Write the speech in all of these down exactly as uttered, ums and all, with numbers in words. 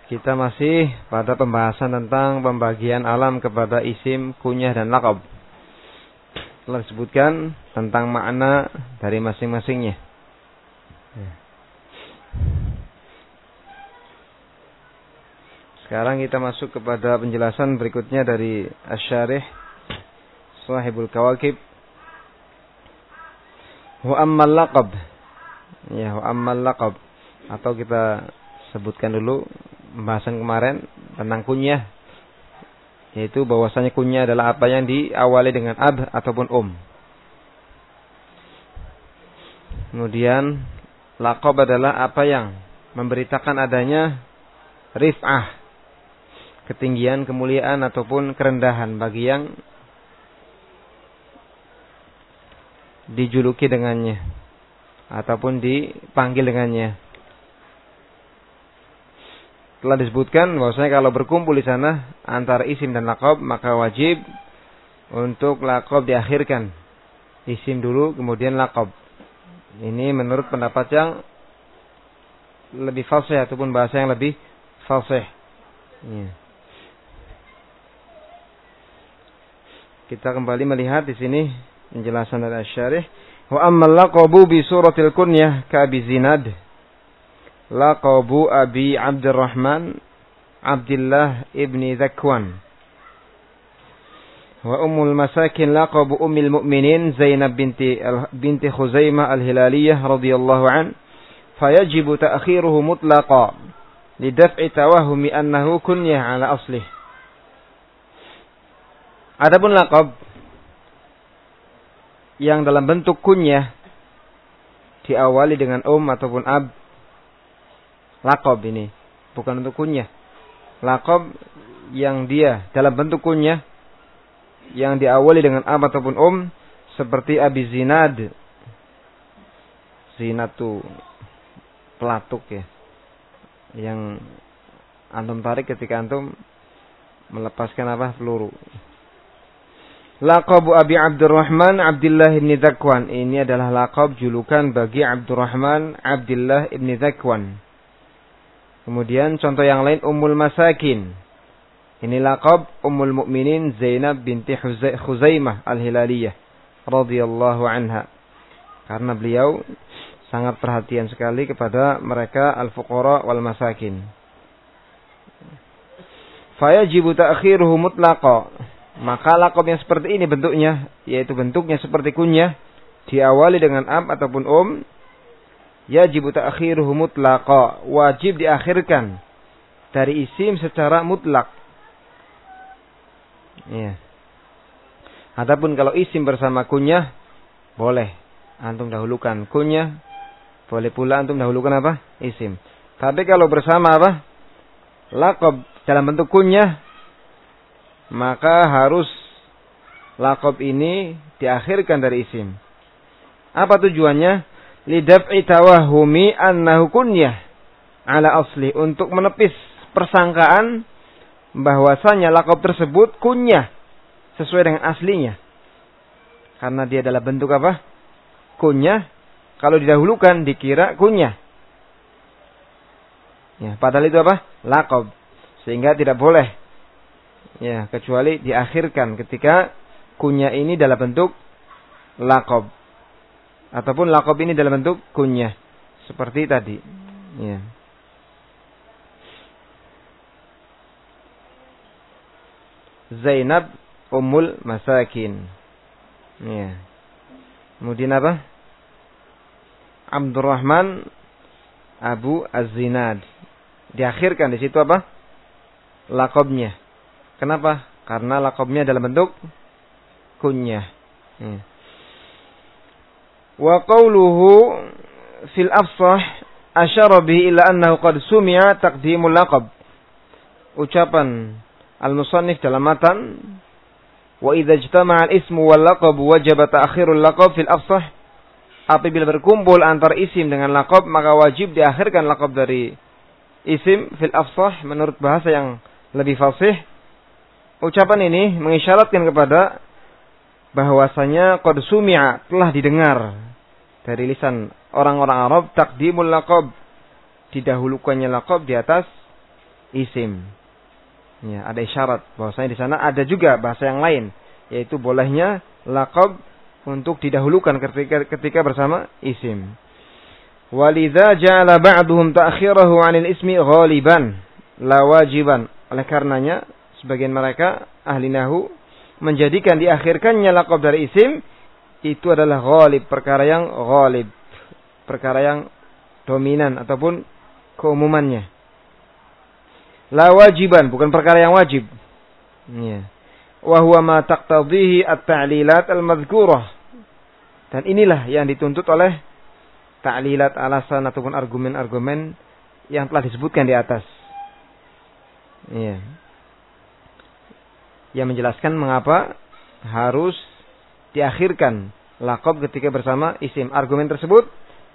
Kita masih pada pembahasan tentang pembagian alam kepada isim, kunyah dan laqab. Telah disebutkan tentang makna dari masing-masingnya. Sekarang kita masuk kepada penjelasan berikutnya dari Asy-Syarih Shahibul Kawakib. Wa ammal laqab. Ya, wa ammal laqab. Atau kita sebutkan dulu pembahasan kemarin tentang kunyah, yaitu bahwasanya kunyah adalah apa yang diawali dengan ab ataupun um. Kemudian laqab adalah apa yang memberitakan adanya rif'ah, ketinggian, kemuliaan ataupun kerendahan bagi yang dijuluki dengannya ataupun dipanggil dengannya. Telah disebutkan bahwasanya kalau berkumpul di sana antara isim dan laqab, maka wajib untuk laqab diakhirkan. Isim dulu kemudian laqab. Ini menurut pendapat yang lebih fasih ataupun bahasa yang lebih fasih. Ya. Kita kembali melihat di sini penjelasan dari Asy-Syarih. Wa ammal laqabu bi suratil kunyah ka Abi Zinad. Laqabu Abi Abdurrahman Abdullah ibni Zakwan. Wa ummul masakin laqabu ummil mu'minin Zainab binti binti Khuzaimah al-Hilaliyah radhiyallahu an. Fayajibu ta'khiruhu mutlaqa lidaf'i tawahumi annahu kunyah ala aslih. Adapun laqab yang dalam bentuk kunyah diawali dengan um ataupun ab, laqab ini bukan untuk kunyah. Laqab yang dia dalam bentuk kunyah yang diawali dengan ab ataupun um, seperti Abi Zinad. Zinad itu pelatuk ya, yang antum tarik ketika antum melepaskan apa? Peluru. Laqabu Abi Abdurrahman Abdullah ibn Zakwan. Ini adalah laqab julukan bagi Abdurrahman Abdullah ibn Zakwan. Kemudian contoh yang lain Ummul Masakin. Ini laqab Ummul Mukminin Zainab binti Khuzaimah al-Hilaliyah radhiyallahu anha. Karena beliau sangat perhatian sekali kepada mereka al-fuqara wal masakin. Fayajibu ta'khiruhu mutlaqa. Maka laqab yang seperti ini bentuknya, yaitu bentuknya seperti kunyah, diawali dengan ab ataupun um, yajibu ta'khiruhu mutlaqa, wajib diakhirkan dari isim secara mutlak. Ya. Adapun kalau isim bersama kunyah, boleh antum dahulukan kunyah, boleh pula antum dahulukan apa? Isim. Tapi kalau bersama apa? Laqab dalam bentuk kunyah, maka harus laqab ini diakhirkan dari isim. Apa tujuannya? Lidaf'i tawahumi annahu kunyah ala asli, untuk menepis persangkaan bahwasanya laqab tersebut kunyah sesuai dengan aslinya. Karena dia adalah bentuk apa? Kunyah. Kalau didahulukan dikira kunyah. Ya, padahal itu apa? Laqab. Sehingga tidak boleh, ya, kecuali diakhirkan ketika kunyah ini dalam bentuk laqab ataupun laqab ini dalam bentuk kunyah seperti tadi. Ya. Zainab Ummul Masakin. Ya. Kemudian apa? Abdurrahman Abu Az-Zinad. Diakhirkan di situ apa? Laqabnya. Kenapa? Karena laqabnya dalam bentuk kunyah. Ya. Wa qawluhu fil afsah asyara bihi ila annahu qad sumi'a taqdimul laqab. Ucapan al-musannif dalam matan, wa idza ijtama'a al-ismu wal laqab wajaba ta'khirul laqab fil afsah. Apabila berkumpul antara isim dengan laqab, maka wajib diakhirkan laqab dari isim fil afsah menurut bahasa yang lebih fasih. Ucapan ini mengisyaratkan kepada bahwasanya qad sumi'a, telah didengar dari lisan orang-orang Arab, taqdimul laqab, didahulukannya laqab di atas isim. Ya, ada isyarat bahwasanya di sana ada juga bahasa yang lain, yaitu bolehnya laqab untuk didahulukan ketika ketika bersama isim. Walidza ja'ala ba'duhum ta'khirahu 'anil ismi ghaliban la wajiban. Oleh karenanya sebagian mereka ahli nahwu menjadikan diakhirkannya laqab dari isim itu adalah ghalib, perkara yang ghalib, perkara yang dominan ataupun keumumannya. La wajiban, bukan perkara yang wajib. Ya. Wa huwa ma taqtadhihi at-ta'lilat al-madhkurah. Dan inilah yang dituntut oleh ta'lilat, alasan ataupun argumen-argumen yang telah disebutkan di atas. Ya. Yang menjelaskan mengapa harus diakhirkan laqab ketika bersama isim. Argumen tersebut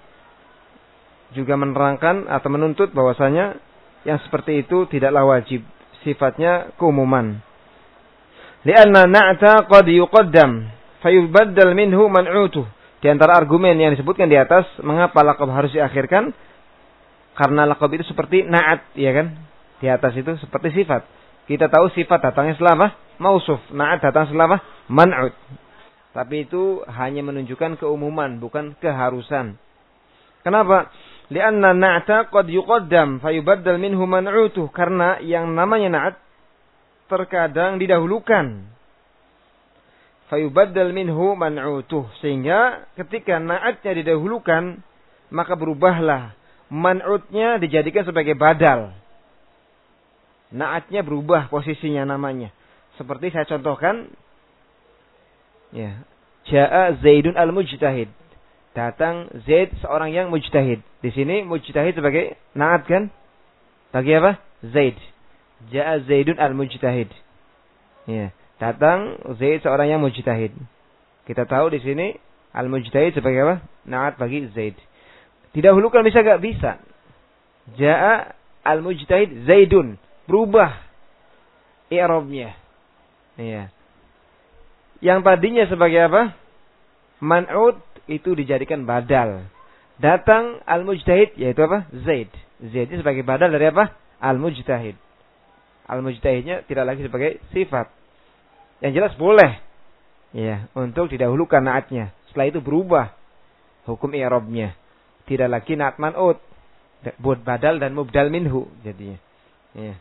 juga menerangkan atau menuntut bahwasanya yang seperti itu tidaklah wajib, sifatnya keumuman. Li'anna na'ta qad yuqaddam fayubaddal minhu man'utuh. Di antara argumen yang disebutkan di atas, mengapa laqab harus diakhirkan? Karena laqab itu seperti na'at, ya kan? Di atas itu seperti sifat. Kita tahu sifat datangnya setelah apa? Mausuf. Na'at datang setelah apa? Man'ut. Tapi itu hanya menunjukkan keumuman, bukan keharusan. Kenapa? Lianna na'ta qad yuqaddam fayubaddal minhu man'utuh. Karena yang namanya na'at terkadang didahulukan. Fayubaddal minhu man'utuh. Sehingga ketika na'atnya didahulukan, maka berubahlah. Man'utnya dijadikan sebagai badal. Na'atnya berubah posisinya namanya. Seperti saya contohkan. Ya. Ja'a Zaidun al-mujtahid. Datang Zaid seorang yang mujtahid. Di sini mujtahid sebagai na'at kan? Bagi apa? Zaid. Ja'a Zaidun al-mujtahid. Ya, datang Zaid seorang yang mujtahid. Kita tahu di sini al-mujtahid sebagai apa? Na'at bagi Zaid. Didahulukan bisa enggak? Bisa. Ja'a al-mujtahid Zaidun. Berubah i'rabnya. Ya. Yang tadinya sebagai apa? Man'ut itu dijadikan badal. Datang al-mujtahid, yaitu apa? Zaid. Zaid itu sebagai badal dari apa? Al-mujtahid. Al-mujtahidnya tidak lagi sebagai sifat. Yang jelas boleh. Ya, untuk didahulukan naatnya. Setelah itu berubah hukum i'rabnya. Tidak lagi naat man'ut. Buat badal dan mubdal minhu jadinya. Ya.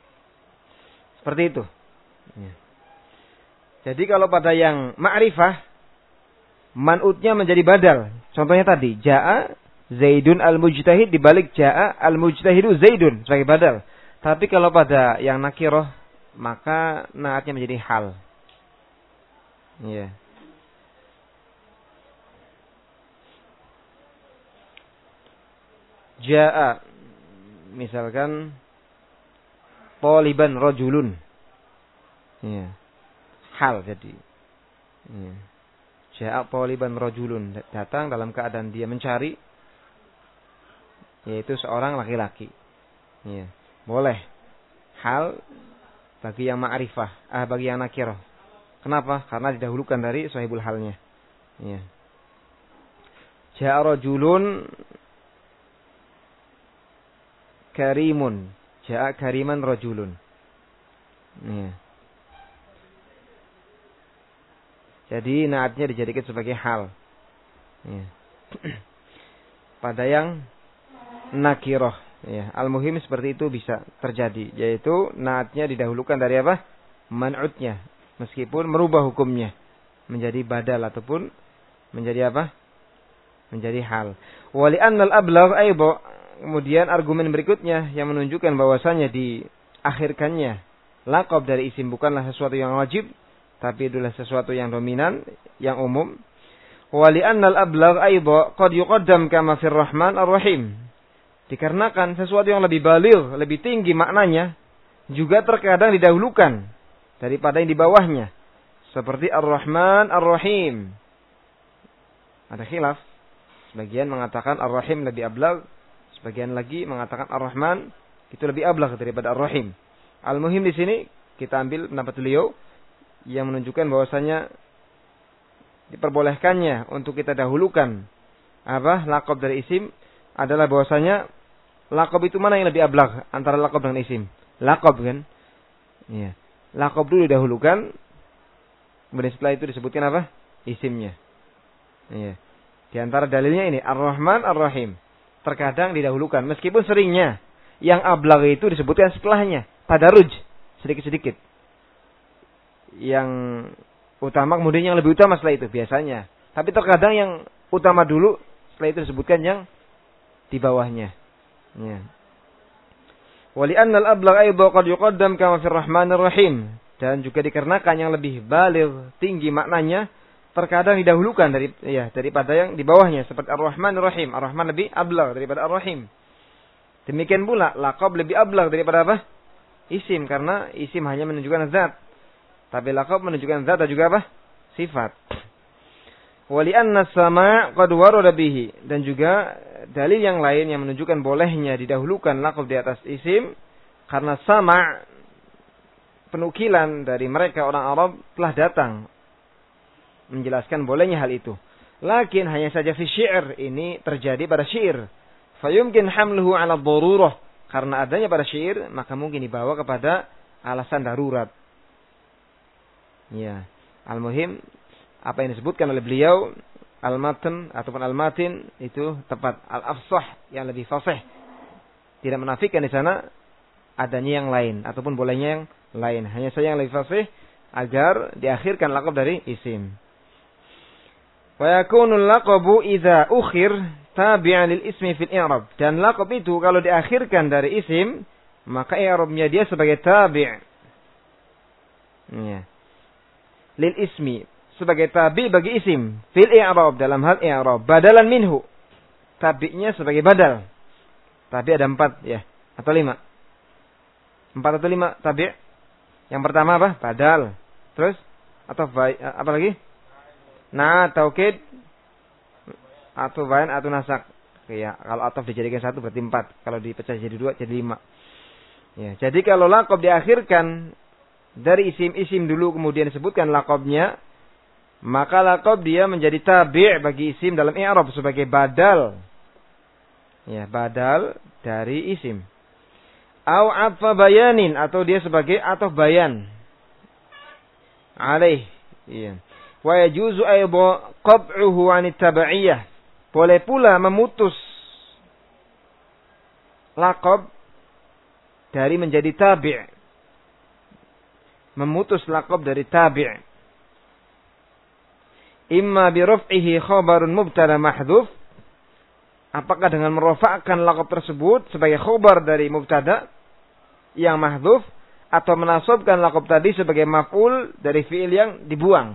Seperti itu. Ya. Jadi kalau pada yang ma'rifah, man'utnya menjadi badal. Contohnya tadi, ja'a Zaidun al-mujtahid dibalik ja'a al-mujtahidu Zaidun sebagai badal. Tapi kalau pada yang nakirah, maka naatnya menjadi hal. Ya. Ja'a misalkan taliban rajulun. Ya. Hal jadi. Ya. Ja'a taliban rajulun, datang dalam keadaan dia mencari, yaitu seorang laki-laki. Ya. Boleh. Hal bagi yang ma'rifah, ah bagi yang nakirah. Kenapa? Karena didahulukan dari sahibul halnya. Ya. Ja'a rajulun karimun. Ja'a kariman rajulun. Ya. Jadi naatnya dijadikan sebagai hal. Ya. Pada yang nakirah. Ya. Al-muhim seperti itu bisa terjadi. Yaitu naatnya didahulukan dari apa? Man'utnya. Meskipun merubah hukumnya. Menjadi badal ataupun menjadi apa? Menjadi hal. Wali'annal ablagh aidha. Kemudian argumen berikutnya yang menunjukkan bahwasanya diakhirkannya laqab dari isim bukanlah sesuatu yang wajib, tapi adalah sesuatu yang dominan, yang umum. Wali'annal ablagh aidha qad yuqaddam kama fir Rahman ar-Rahim. Dikarenakan sesuatu yang lebih baligh, lebih tinggi maknanya, juga terkadang didahulukan daripada yang di bawahnya. Seperti Ar-Rahman Ar-Rahim. Ada khilaf. Sebagian mengatakan Ar-Rahim lebih ablagh, sebagian lagi mengatakan Ar-Rahman itu lebih ablagh daripada Ar-Rahim. Al-muhim di sini kita ambil pendapat beliau yang menunjukkan bahwasanya diperbolehkannya untuk kita dahulukan apa laqab dari isim adalah bahwasanya laqab itu mana yang lebih ablagh antara laqab dengan isim? laqab kan? Ya. Laqab dulu didahulukan, kemudian setelah itu disebutkan apa? Isimnya. Ya. Di antara dalilnya ini Ar-Rahman Ar-Rahim. Terkadang didahulukan, meskipun seringnya yang ablagh itu disebutkan setelahnya, tadarruj sedikit-sedikit. Yang utama kemudian yang lebih utama setelah itu biasanya. Tapi terkadang yang utama dulu, setelah itu disebutkan yang di bawahnya. Ya. Wali'anna al-ablagh aidan qad yuqaddam kama fi Ar-Rahmanir Rahim. Dan juga dikarenakan yang lebih baligh, tinggi maknanya, terkadang didahulukan dari ya daripada yang di bawahnya seperti Ar-Rahmanir Rahim. Ar-Rahman lebih ablagh daripada Ar-Rahim. Demikian pula laqab lebih ablagh daripada apa? Isim, karena isim hanya menunjukkan zat. Tapi laqab menunjukkan zat dan juga apa? Sifat. Wali'anna as-sama' qad warada bihi, dan juga dalil yang lain yang menunjukkan bolehnya didahulukan laqab di atas isim karena sama' penukilan dari mereka orang Arab telah datang menjelaskan bolehnya hal itu. Lakin hanya saja fi syi'r, ini terjadi pada syair. Fayumkin hamluhu 'ala ad-darurah, karena adanya pada syair maka mungkin dibawa kepada alasan darurat. Ya, al-muhim apa yang disebutkan oleh beliau al-matan ataupun al-matin itu tepat, al-afsah yang lebih fasih. Tidak menafikan di sana adanya yang lain ataupun bolehnya yang lain. Hanya saja yang lebih fasih agar diakhirkan laqab dari isim. Wa yakunu al-laqabu idza ukhir tabi'an lil ismi fil i'rab. Dan laqab itu kalau diakhirkan dari isim, maka i'rabnya dia sebagai tabi'. Ya. Lil ismi, sebagai tabi bagi isim fil i'rab, dalam hal i'rab, badalan minhu, tabi'nya sebagai badal. Tabi ada empat ya atau lima, empat atau lima tabi'. Yang pertama apa? Badal. Terus atau apa lagi? Nah, taukid atau bayan atau nasak. Ya, kalau atau dijadikan satu berarti empat, kalau dipecah jadi dua jadi lima. Ya, jadi kalau laqab diakhirkan dari isim-isim dulu kemudian disebutkan laqabnya, maka laqab dia menjadi tabi' bagi isim dalam i'rab sebagai badal. Ya, badal dari isim. Au atfa bayanin, atau dia sebagai ataf bayan. Alaih. Iya. Wa yajuzu ayda qat'uhu 'an at-tabi'iyah. Boleh pula memutus laqab dari menjadi tabi'. Memutus laqab dari tabi'. Imma bi raf'ihi khabarun mubtada mahdhuf. Apakah dengan merofakkan laqab tersebut sebagai khabar dari mubtada yang mahdhuf, atau menasabkan laqab tadi sebagai maf'ul dari fi'il yang dibuang.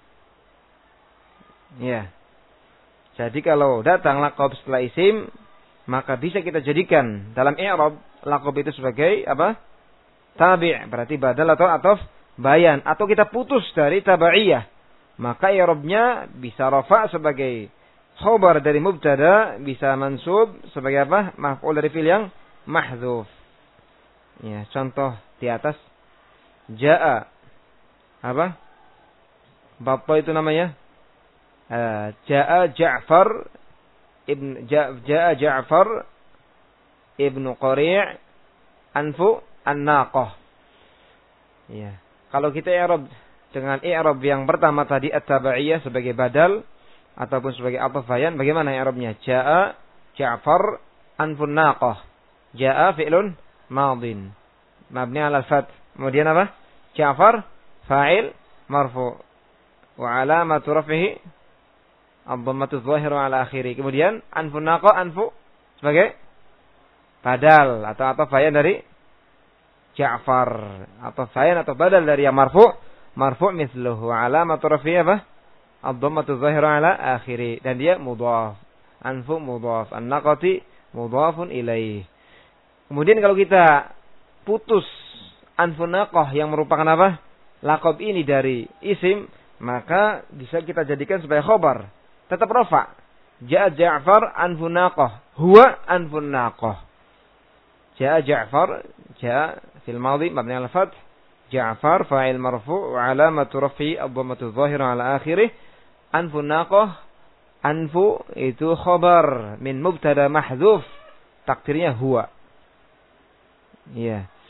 Ya. Jadi kalau datang laqab setelah isim, maka bisa kita jadikan dalam i'rab laqab itu sebagai apa? Tabi', berarti badal atau ataf bayan, atau kita putus dari tabaiyah. Maka i'rabnya bisa rafa' sebagai khabar dari mubtada, bisa mansub sebagai apa? Maf'ul dari fi'il yang mahdzuf. Ya, contoh di atas jaa apa? Bapak itu namanya uh, jaa Ja'far ibn jaa Ja'far ibnu Qari' anfu an-naqah. Ya, kalau kita i'rab dengan i'rab yang pertama tadi at-tabaiyah sebagai badal ataupun sebagai ataf bayan, bagaimana i'rabnya? Jaa Ja'far anfun naqah. Jaa fi'lun madin mabni 'ala al-fath. Kemudian apa? Ja'far fa'il marfu' wa 'alamatu raf'ihi ad-dhammatu adh-dhahira 'ala akhirih. Kemudian anfun naqah, anfu sebagai badal atau ataf bayan dari Ja'far, ataf bayan atau badal dari yang marfu', marfu' mithluhu 'alamatu raf'ihi apa? Ad-dhammatu adh-dhahira 'ala akhirih, dan dia mudhaf. Anfu mudhaf, an-naqati mudhafun ilaih. Kemudian kalau kita putus anfun naqah yang merupakan apa? Laqab ini dari isim, maka bisa kita jadikan sebagai khabar. Tetap rafa. Ja'a Ja'far anfun naqah. Huwa anfun naqah. Ja'a Ja'far, ja'a fil madhi mabni 'ala al-fath. Ja'far fa'il marfu' wa 'alamatu raf'i ad-dhammatu adh-dhahira 'ala akhirih. Anfun naqah, anfu itu khabar min mubtada mahdzuf. Takdirnya huwa. Ya.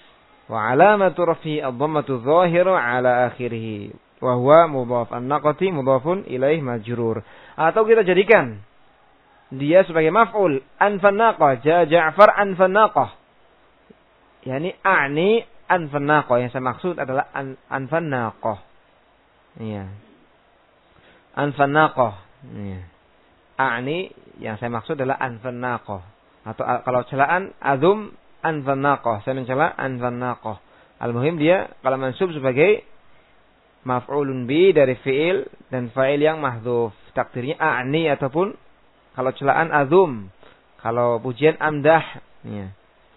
Wa alamatu raf'i ad-dhammatu adh-dhahiru ala akhirih. Wa huwa mudhaf. An-naqati mudhafun ilaih majrur. Atau kita jadikan dia sebagai maf'ul. Anfan-naqah. Ja Ja'far anfan-naqah. Yani a'ni anfan-naqah. Yang saya maksud adalah an anfan-naqah. Iya. Anfan-naqah. Iya. A'ni yang saya maksud adalah anfan-naqah. Atau kalau celaan azum anfan-naqah. Saya mencela anfan-naqah. Al-muhim dia kalau mansub sebagai maf'ulun bi dari fi'il dan fa'il yang mahdzuf. Takdirnya a'ni ataupun kalau celaan azum. Kalau pujian amdah. Ya.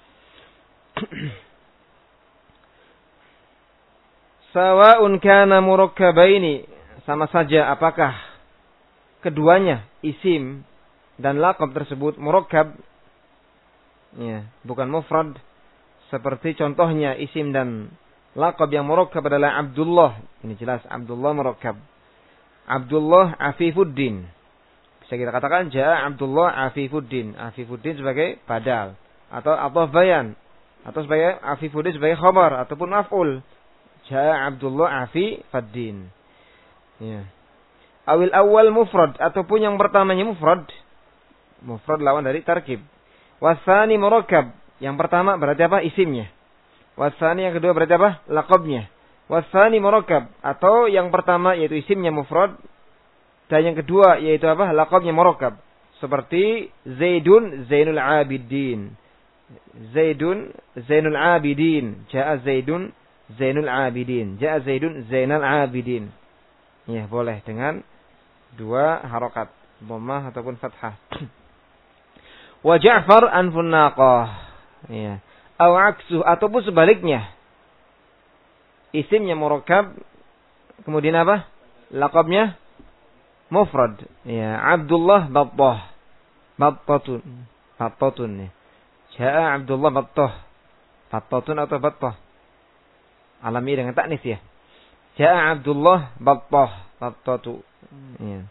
Sawa'un kana murakkabaini. Sama saja apakah keduanya isim dan laqab tersebut murakkab. Ya, bukan mufrad. Seperti contohnya isim dan laqab yang murakkab adalah Abdullah. Ini jelas Abdullah murakkab. Abdullah Afifuddin. Bisa kita katakan jaa Abdullah Afifuddin. Afifuddin sebagai badal atau atau bayan atau sebagai Afifuddin sebagai khabar ataupun maf'ul. Jaa Abdullah Afifuddin. Ya. Awil awal mufrad ataupun yang pertamanya mufrad. Mufrad lawan dari tarkib. Wasani murakkab. Yang pertama berarti apa? Isimnya. Wasani yang kedua berarti apa? Laqabnya. Wasani murakkab atau yang pertama yaitu isimnya mufrad dan yang kedua yaitu apa? Laqabnya murakkab. Seperti Zaidun Zainul Abidin. Zaidun Zainul Abidin. Jaa Zaidun Zainul Abidin. Jaa Zaidun Zainal Abidin. Ya, boleh dengan dua harokat, dhammah ataupun fathah. Wa Ja'far anfun naqah. Ya. Aw aksu ataupun sebaliknya. Isimnya murakkab, kemudian apa? Laqabnya mufrad. Ya, Abdullah Battah. Battatun. Battatun. Jaa Abdullah Battah. Battatun atau Battah? Alami dengan taknis ya. Jaa Abdullah Battah. Battatu. Ya.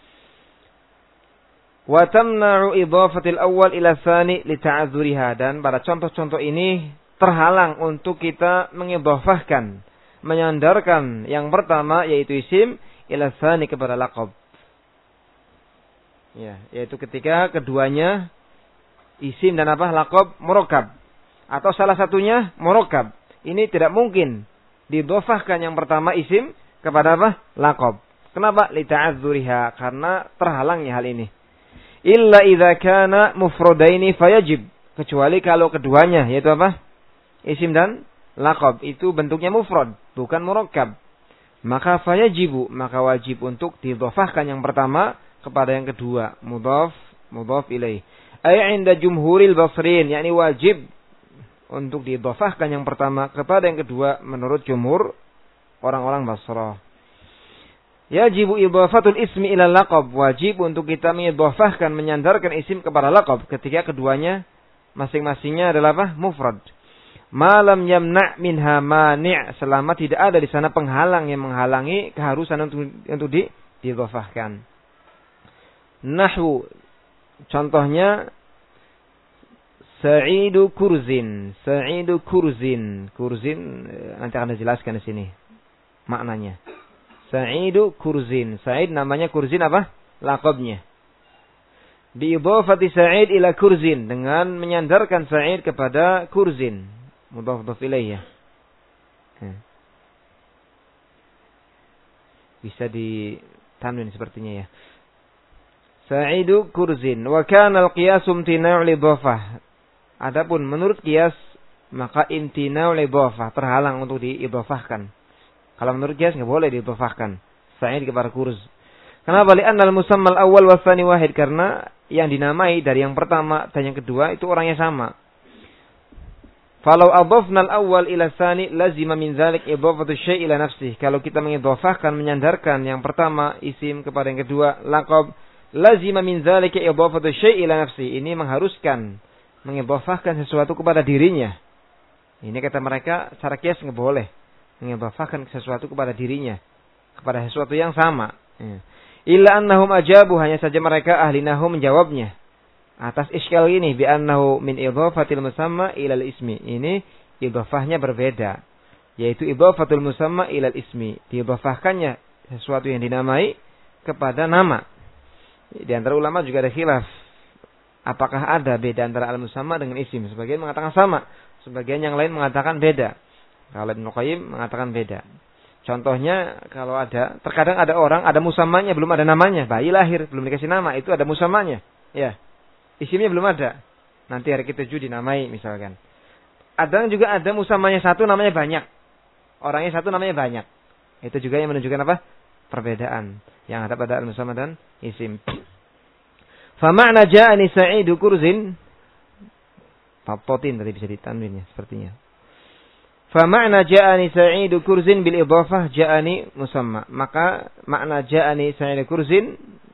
Wa tamna'u idhafatil awwal ila tsani li ta'adzuriha, dan pada contoh-contoh ini terhalang untuk kita mengidhafahkan, menyandarkan yang pertama yaitu isim ila tsani kepada laqab. Ya, yaitu ketika keduanya isim dan apa? Laqab murakkab atau salah satunya murakkab. Ini tidak mungkin didhafahkan yang pertama isim kepada apa? Laqab. Kenapa? Li ta'adzuriha, karena terhalangnya hal ini. Illa idza kana mufradaini fayajib, kecuali kalau keduanya yaitu apa? Isim dan laqab itu bentuknya mufrad, bukan murakkab. Maka fayajibu, maka wajib untuk didhafahkan yang pertama kepada yang kedua, mudhaf mudhaf ilaih. Ay 'inda jumhuril basrin, yakni wajib untuk didhafahkan yang pertama kepada yang kedua menurut jumhur orang-orang Basrah. Yajibu idhafatul ismi ila laqab, wajib untuk kita mengidhafahkan, menyandarkan isim kepada laqab ketika keduanya masing-masingnya adalah apa? Mufrad. Malam yamna' minha mani', selama tidak ada di sana penghalang yang menghalangi keharusan untuk untuk di didhafahkan. Nahwu, contohnya Sa'idu kurzin, Sa'idu kurzin, kurzin nanti akan dijelaskan di sini maknanya. Sa'idu kurzin. Sa'id namanya kurzin apa? Laqabnya. Biidhafati Sa'id ila kurzin, dengan menyandarkan Sa'id kepada kurzin. Mudhaf mudhaf ilaih ya. Bisa ditanwin sepertinya ya. Sa'idu kurzin. Wa kana al-qiyasu imtina'u lidhafah. Adapun menurut qiyas maka imtina'u lidhafah, terhalang untuk diidhafahkan. Kalau menurut qiyas enggak boleh diidhafahkan Sa'id kepada kurz. Kenapa? Li'anna al-musamma al-awwal wa tsani wahid, karena yang dinamai dari yang pertama dan yang kedua itu orangnya sama. Falau adhafna al-awwal ila tsani lazima min dzalik idhafatu syai' ila nafsihi. Kalau kita mengidhafahkan, menyandarkan yang pertama isim kepada yang kedua laqab, lazima min dzalika idhafatu syai' ila nafsihi. Ini mengharuskan mengidhafahkan sesuatu kepada dirinya. Ini kata mereka secara qiyas enggak boleh mengidhafahkan sesuatu kepada dirinya, kepada sesuatu yang sama. Ya. Illa annahum ajabu, hanya saja mereka ahli nahwu menjawabnya atas iskal ini bi annahu min idhafatil musamma ilal ismi. Ini idhofahnya berbeda, yaitu idhofatul musamma ilal ismi, diidhofahkannya sesuatu yang dinamai kepada nama. Di antara ulama juga ada khilaf, apakah ada beda antara al-musamma dengan isim? Sebagian mengatakan sama, sebagian yang lain mengatakan beda. Kalau Ibnu Qayyim mengatakan beda. Contohnya kalau ada, terkadang ada orang ada musammanya belum ada namanya, bayi lahir belum dikasih nama, itu ada musammanya, ya. Isimnya belum ada. Nanti hari ketujuh dinamai misalkan. Ada juga ada musamanya satu namanya banyak. Orangnya satu namanya banyak. Itu juga yang menunjukkan apa? Perbedaan yang ada pada al-musamma dan isim. Fa ma'na ja'ani Sa'idu kurzin. Papotin tadi bisa ditanwinnya sepertinya. Fa ma'na ja'ani Sa'idu kurzin bil idhafah ja'ani musamma. Maka makna ja'ani Sa'idu kurzin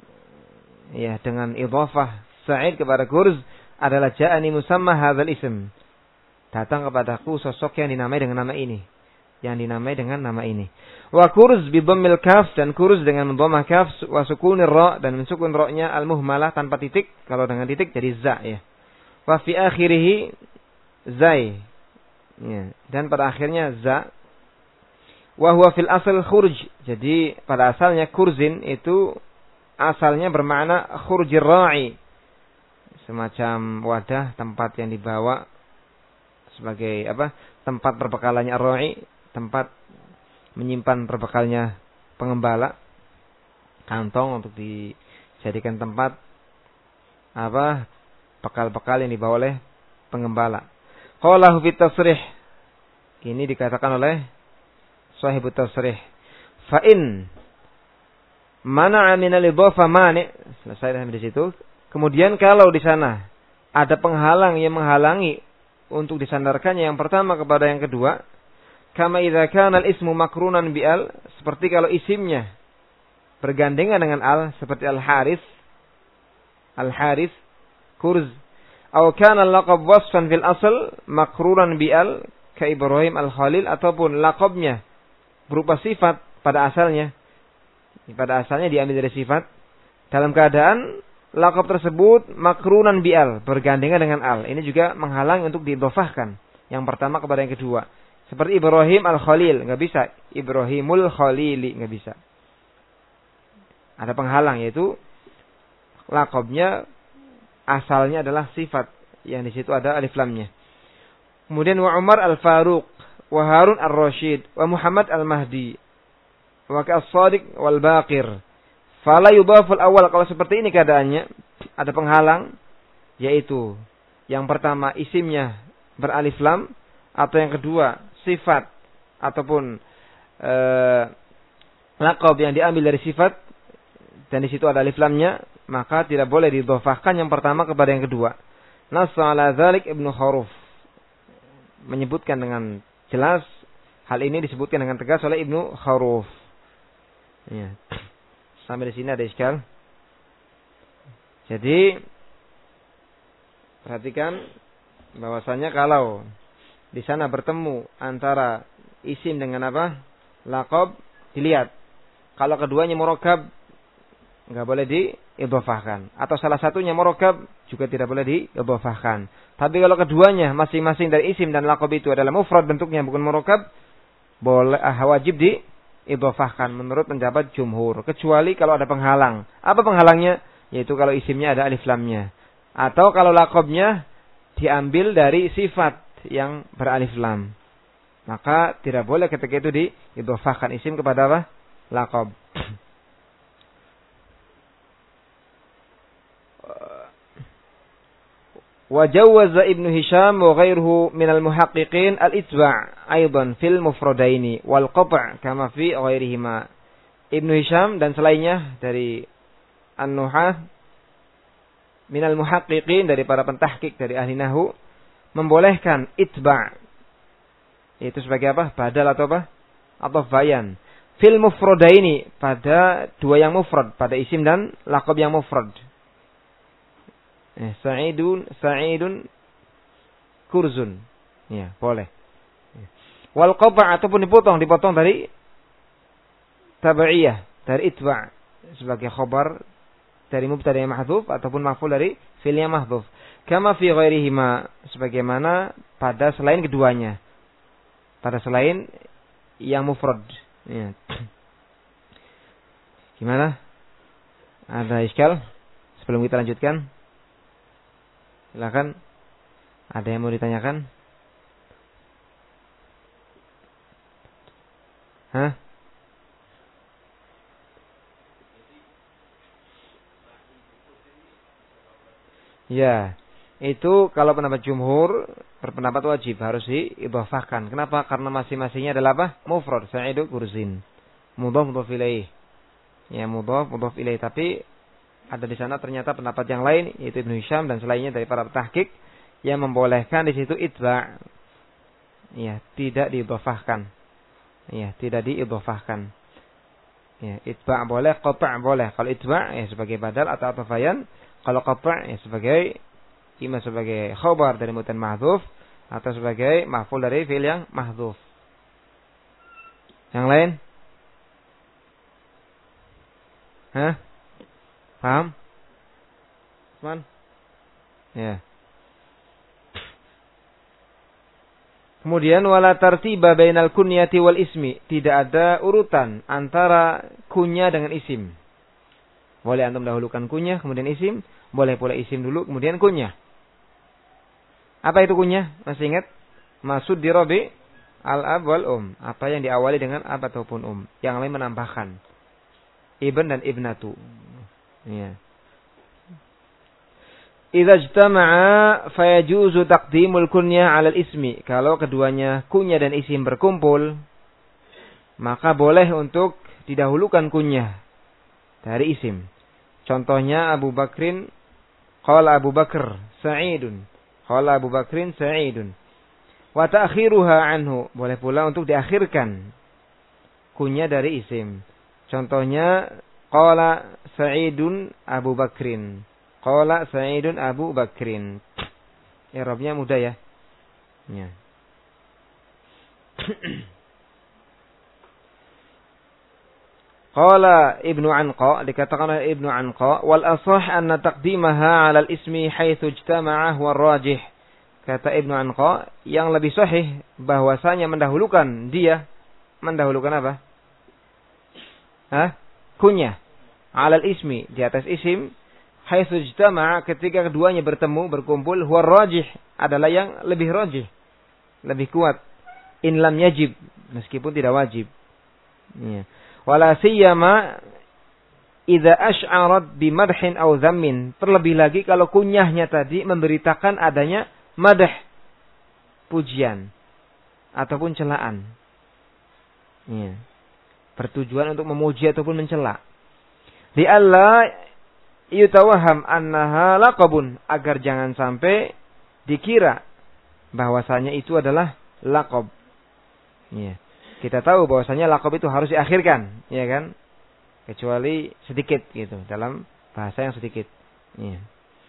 ya dengan idhafah Sa'id kepada kurz adalah ja'ani musamma hadzal ism. Datang kepadaku sosok yang dinamai dengan nama ini. Yang dinamai dengan nama ini. Wa kurz bi dhammil kaf, dan kurz dengan mendhammah kaf, wa sukunir ra, dan mensukun ra-nya al-muhmalah tanpa titik. Kalau dengan titik jadi za ya. Wa fi akhirih zai. Ya. Dan pada akhirnya za. Wa huwa fil asal khurj. Jadi pada asalnya kurzin itu asalnya bermakna khurjir ra'i. Semacam wadah tempat yang dibawa sebagai apa? Tempat perbekalannya ar-ra'i, tempat menyimpan perbekalnya pengembala, kantong untuk dijadikan tempat apa? Bekal-bekal yang dibawa oleh pengembala. Qalahu fit tasrih. Ini dikatakan oleh sahibut tasrih. Fa in mana'a min al-idhafah mani'. Selesai dari situ. Kemudian kalau di sana ada penghalang yang menghalangi untuk disandarkannya yang pertama kepada yang kedua, kama idza kana al-ismu makrunan bi al, seperti kalau isimnya bergandengan dengan al, seperti al-Haris, al-Haris, kurz, atau kana al-laqab wasfan fil asl makrunan bi al, ka Ibrahim al-Khalil, ataupun laqabnya berupa sifat pada asalnya, pada asalnya diambil dari sifat, dalam keadaan laqab tersebut makrunan bi'al, bergandengan dengan al. Ini juga menghalangi untuk diidhofahkan yang pertama kepada yang kedua. Seperti Ibrahim al-Khalil, enggak bisa. Ibrahimul Khalili, enggak bisa. Ada penghalang, yaitu laqabnya asalnya adalah sifat, yang di situ ada alif lamnya. Kemudian wa Umar al-Faruq, wa Harun ar-Rasyid, wa Muhammad al-Mahdi, wa As-Sadiq wal Baqir. Fala yudhaful awal, kalau seperti ini keadaannya, ada penghalang, yaitu yang pertama isimnya beralif lam, atau yang kedua sifat ataupun e, laqab yang diambil dari sifat dan di situ ada alif lamnya, maka tidak boleh didhafahkan yang pertama kepada yang kedua. Nassa ala dzalik Ibnu Kharuf menyebutkan dengan jelas, hal ini disebutkan dengan tegas oleh Ibnu Kharuf. Ya. Sampai di sini ada iskal. Jadi perhatikan bahwasanya kalau di sana bertemu antara isim dengan apa? Laqab, dilihat. Kalau keduanya murakkab enggak boleh diidhofahkan, atau salah satunya murakkab juga tidak boleh diidhofahkan. Tapi kalau keduanya masing-masing dari isim dan laqab itu adalah mufrad bentuknya, bukan murakkab, boleh ah, wajib di idhofahkan menurut pendapat jumhur, kecuali kalau ada penghalang. Apa penghalangnya? Yaitu kalau isimnya ada alif lamnya, atau kalau laqabnya diambil dari sifat yang beralif lam, maka tidak boleh ketika itu diidhofahkan isim kepada apa? Laqab. Wa jawwaza Ibnu Hisham wa ghairuhu minal muhaqqiqin al-itba' aidan fil mufradaini wal qat' kama fi ghairihima. Ibnu Hisham dan selainnya dari an-nuhah minal muhaqqiqin, dari para pentahqiq dari ahli nahwu, membolehkan itba', itu sebagai apa? Badal atau apa? Atau bayan. Fil mufradaini, pada dua yang mufrad, pada isim dan laqab yang mufrad. Eh, Sa'idun, Sa'idun, Kurzun. Ya, boleh. Wal qata' ataupun dipotong, dipotong dari tabi'iyah, dari itba' sebagai khabar dari mubtada yang mahdhuf ataupun maf'ul dari fi'il yang mahdhuf. Kama fi ghairihima, sebagaimana pada selain keduanya. pada selain yang mufrad. Ya. Gimana? Ada iskal? Sebelum kita lanjutkan, silakan. Ada yang mau ditanyakan? Hah? Ya, itu kalau pendapat jumhur berpendapat wajib harus diidhafahkan. Kenapa? Karena masing-masingnya adalah apa? Mufrad, sa'idu kursin. Mudhaf mudhaf ilaih. Ya, mudhaf mudhaf ilaih, tapi ada di sana ternyata pendapat yang lain yaitu Ibnu Hisham dan selainnya dari para tahqiq yang membolehkan di situ itba'. Ya, tidak diidhafahkan. Ya, tidak diidhafahkan. Ya, itba' boleh, qata' boleh. Kalau itba' ya sebagai badal atau atafayan. Kalau qata' ya sebagai ima sebagai khabar dari mutan mahdhuf atau sebagai maf'ul dari fi'il yang mahdhuf. Yang lain? Hah? Paham? Teman? Ya. Kemudian wala tartiba bainal kunyati wal ismi, tidak ada urutan antara kunyah dengan isim. Boleh antum dahulukan kunyah kemudian isim, boleh pula isim dulu kemudian kunyah. Apa itu kunyah? Masih ingat? Masud dirabi al-ab wal um, apa yang diawali dengan ab ataupun um. Yang lain menambahkan ibn dan ibnatu. Ya. Idza ijtama'a fayajuzu taqdimul kunyah 'ala al-ismi. Kalau keduanya kunyah dan isim berkumpul, maka boleh untuk didahulukan kunyah dari isim. Contohnya Abu Bakrin, qala Abu Bakr Sa'idun. Qala Abu Bakrin Sa'idun. Wa ta'khiruha anhu, boleh pula untuk diakhirkan kunyah dari isim. Contohnya qala Sa'idun Abu Bakrin. Qala Sa'idun Abu Bakrin. I'rabnya mudah ya. Ya. Qala Ibnu Anqa, dikatakan oleh Ibnu Anqa, wal asah anna taqdimaha 'ala al-ismi haitsu ijtama'a huwa rajih. Kata Ibnu Anqa, yang lebih sahih bahwasanya mendahulukan dia, mendahulukan apa? Hah? Kunyah 'ala al-ismi, di atas isim, haitsu ijtama'a, ketika keduanya bertemu, berkumpul, huwa rajih, adalah yang lebih rajih, lebih kuat. In lam yajib, meskipun tidak wajib. Ya. Wala siyama idza asy'arat bi madhin aw dhammin, terlebih lagi kalau kunyahnya tadi memberitakan adanya madah, pujian ataupun celaan. Ya. Bertujuan untuk memuji ataupun mencela. Li alla yutawaham annaha laqabun, agar jangan sampai dikira bahwasanya itu adalah laqab. Ya. Kita tahu bahwasanya laqab itu harus diakhirkan, ya kan? Kecuali sedikit gitu, dalam bahasa yang sedikit. Ya.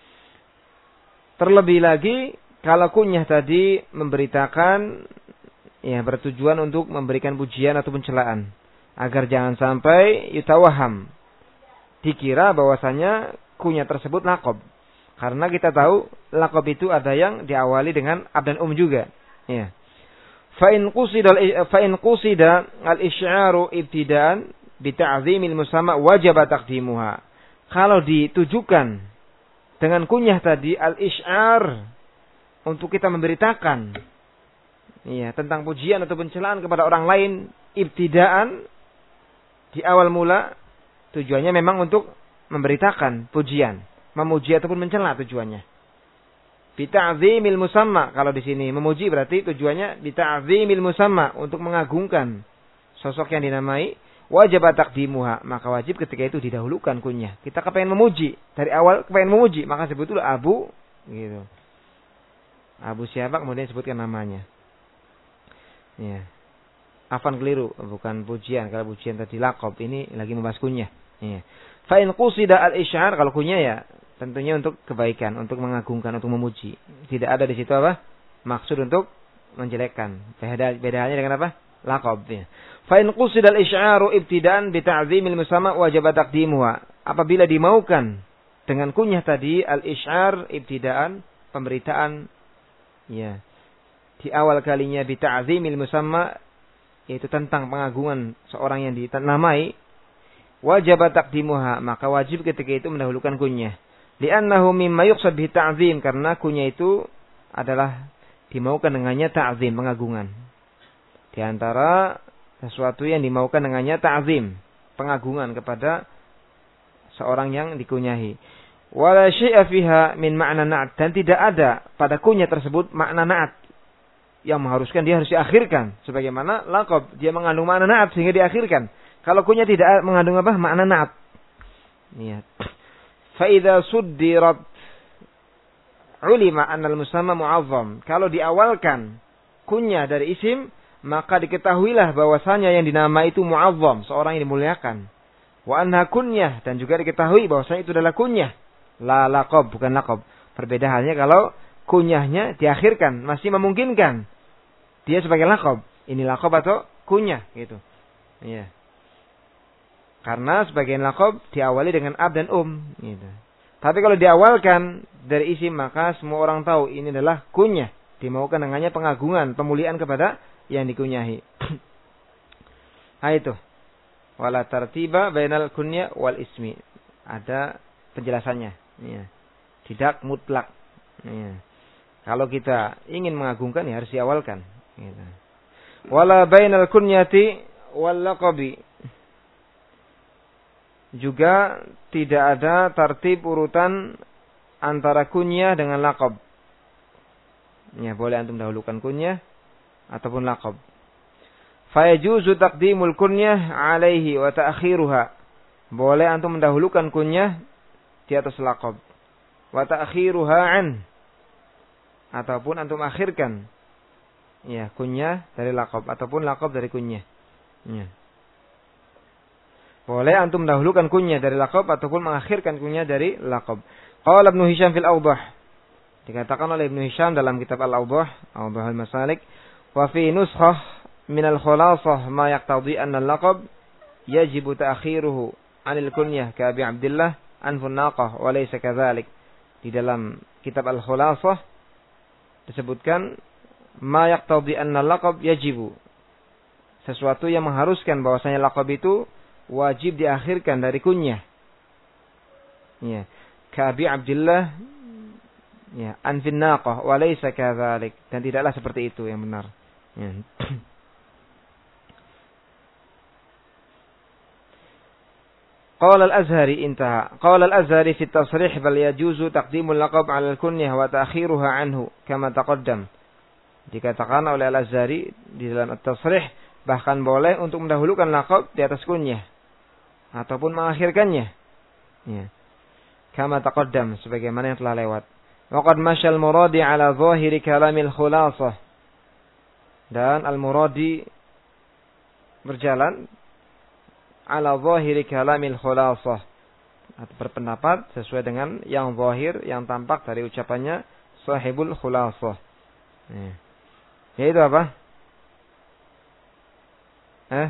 Terlebih lagi kalau kunyah tadi memberitakan, ya, bertujuan untuk memberikan pujian atau pencelaan, agar jangan sampai yutawaham, dikira bahwasanya kunyah tersebut laqab. Karena kita tahu laqab itu ada yang diawali dengan ab dan um juga. Ya. Fa'in qusida fa'in qusida al-isy'aru ibtidaan bi ta'zimil musamma wajib taqdimuha. Kalau ditujukan dengan kunyah tadi al-isy'ar untuk kita memberitakan, iya, tentang pujian atau pencelaan kepada orang lain, ibtidaan di awal mula, tujuannya memang untuk memberitakan pujian, memuji ataupun mencela tujuannya. Bita'zimil musamma, kalau di sini memuji berarti tujuannya bita'zimil musamma, untuk mengagungkan sosok yang dinamai, wajib taqdimuha, maka wajib ketika itu didahulukan kunyah. Kita kepengen memuji, dari awal kepengen memuji, maka sebutlah Abu gitu. Abu siapa kemudian sebutkan namanya. Ya. Afan keliru, bukan pujian. Kalau pujian tadi laqab, ini lagi membahas kunyah. Ya. Fa in qusida al-isy'ar, kalau kunyah ya tentunya untuk kebaikan, untuk mengagungkan, untuk memuji. Tidak ada di situ apa? Maksud untuk menjelekkan. Beda bedanya dengan apa? Laqab. Ya. Fa in qusida al-isy'aru ibtidaan bi ta'zimil musamma wajib taqdimuha. Apabila dimaukan dengan kunyah tadi al-isy'ar ibtidaan, pemberitaan, ya, di awal kalinya bi ta'zimil musamma, yaitu tentang pengagungan seorang yang dinamai, wajib taqdimuha, maka wajib ketika itu mendahulukan kunyah. Li'annahu mimma yuqsad bi ta'zim, karena kunyah itu adalah dimaukan dengannya ta'zim, pengagungan. Di antara sesuatu yang dimaukan dengannya ta'zim, pengagungan kepada seorang yang dikunyahi. Wala syai'a fiha min ma'na na'at, dan tidak ada pada kunyah tersebut makna na'at yang mengharuskan dia harus diakhirkan. Sebagaimana laqab, dia mengandung makna na'at sehingga diakhirkan. Kalau kunyah tidak mengandung apa? Makna na'at. Iya. Fa idza suddirat ulima anna al-musamma mu'azzam. Kalau diawalkan kunyah dari isim, maka diketahuilah bahwasanya yang dinamai itu mu'azzam, seorang yang dimuliakan. Wa anha kunyah, dan juga diketahui bahwasanya itu adalah kunyah. La laqab, bukan laqab. Berbeda halnya kalau kunyahnya diakhirkan, masih memungkinkan dia sebagai laqab. Ini laqab atau kunyah gitu. Iya. Karena sebagian laqab diawali dengan ab dan um gitu. Tapi kalau diawalkan dari isim, maka semua orang tahu ini adalah kunyah. Dimaukan dengannya pengagungan, pemuliaan kepada yang dikunyahi. Nah itu. Wala tartiba bainal kunya wal ismi. Ada penjelasannya. Ya. Tidak mutlak. Ya. Kalau kita ingin mengagungkan, ya harus diawalkan. Gitu. Wala bainal kunyati wal laqabi. Juga tidak ada tartib urutan antara kunyah dengan laqab. Ya, boleh antum dahulukan kunyah ataupun laqab. Fayajuzu taqdimul kunyah alaihi wa ta'khiruha. Boleh antum mendahulukan kunyah di atas laqab. Wa ta'khiruha an. Ataupun antum akhirkan ya kunyah dari laqab ataupun laqab dari kunyah. Ya. Boleh antum mendahulukan kunyah dari laqab ataupun mengakhirkan kunyah dari laqab. Qala Ibnu Hisham fil Awdah. Dikatakan oleh Ibnu Hisham dalam kitab Al-Awdah, Awdah al-Masalik, wa fi nuskhah min al-khulasah ma yaqtadi anna al-laqab yajibu ta'khiruhu 'anil kunyah ka Abi Abdullah anfun naqah wa laysa kadzalik. Di dalam kitab Al-Khulasah disebutkan ma yaqtadi anna al-laqab yajibu. Sesuatu yang mengharuskan bahwasanya laqab itu wajib diakhirkan dari kunyah. Ya, ka Abi Abdullah ya anfin naqah wa laysa kadzalik, dan tidaklah seperti itu yang benar. Ya. Qala al-Azhari intaha. Qala al-Azhari fi at-tasrih bal yajuzu taqdimul laqab 'ala al-kunyah wa ta'khiruha 'anhu kama taqaddam. Dikatakan oleh al-Azhari di dalam at-tasrih bahkan boleh untuk mendahulukan laqab di atas kunyah ataupun mengakhirkannya. Ya. Kama taqaddam, sebagaimana yang telah lewat. Wa qad masya al-Muradi 'ala zahiri kalamil khulasah. Dan al-Muradi berjalan ala zahiri kalamil khulasah, atau berpendapat sesuai dengan yang zahir, yang tampak dari ucapannya sahibul khulasah. Ya. Yaitu apa? Eh?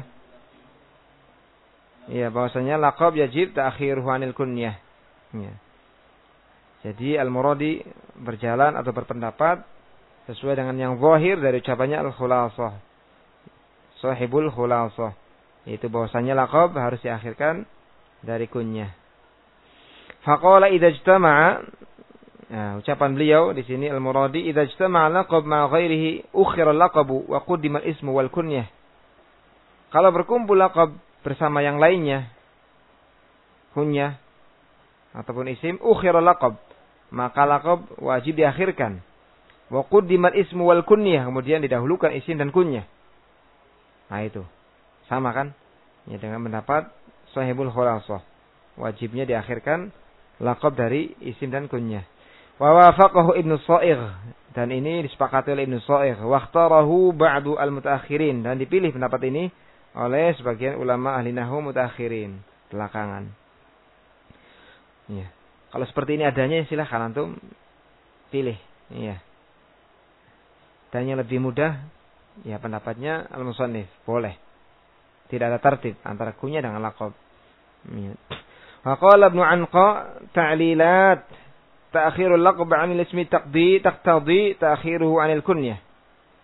Iya, bahwasanya laqab yajib ta'khiruhu 'anil kunyah. Ya. Jadi Al-Muradi berjalan atau berpendapat sesuai dengan yang zahir dari ucapannya al-khulasah, sahibul khulasah, yaitu bahwasanya laqab harus diakhirkan dari kunyah. Faqala idza ijtama'a, nah, ucapan beliau di sini Al-Muradi, idza ijtama'a laqab ma ghairihi ukhira al-laqabu wa quddima al-ismu wal kunyah. Kalau berkumpul laqab bersama yang lainnya, kunyah ataupun isim, ukhira laqab, maka laqab wajib diakhirkan. Wa quddima al-ismu wal kunyah, kemudian didahulukan isim dan kunyah. Nah itu sama kan? Ya, dengan pendapat sahibul khulasah, wajibnya diakhirkan laqab dari isim dan kunyah. Wa wafaqahu Ibnu Sha'ir, dan ini disepakati oleh Ibnu Sha'ir. Wa ikhtarahu ba'du al-mutaakhirin, dan dipilih pendapat ini oleh sebagian ulama ahli nahwu mutaakhirin belakangan. Ya. Kalau seperti ini adanya, silahkan antum pilih. Ya. Dan yang lebih mudah, ya pendapatnya al-musannif, boleh. Tidak ada tartib antara kunyah dengan laqab. Ya. Wa qala Ibnu Anqa ta'lilat ta'khirul laqab 'anil ismi taqdi taqtadi ta'khiruhu 'anil kunyah.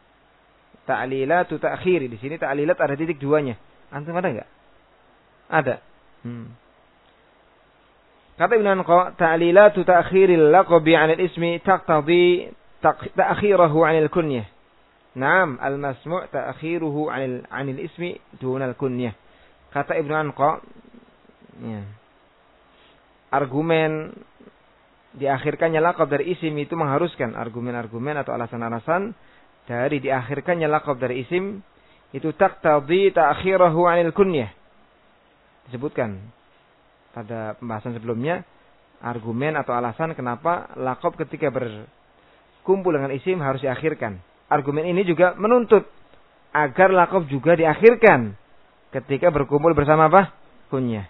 ta'lilatu ta'khiri. Di sini ta'lilat ada titik duanya. Antum ada enggak? Ada. Hmm. Kata Ibnu Anqa, ta'lilatu ta'khiril laqabi 'anil ismi taqtadi ta'khirahu 'anil kunyah. Naam, al-masmu' ta'khiruhu 'anil 'anil ismi dunal kunyah. Kata Ibnu Anqa, ya, argumen diakhirkannya laqab dari isim itu mengharuskan, argumen-argumen atau alasan-alasan dari diakhirkannya laqab dari isim itu taqtadi ta'khirahu 'anil kunyah. Disebutkan pada pembahasan sebelumnya argumen atau alasan kenapa laqab ketika berkumpul dengan isim harus diakhirkan. Argumen ini juga menuntut agar laqab juga diakhirkan ketika berkumpul bersama apa? Kunyah.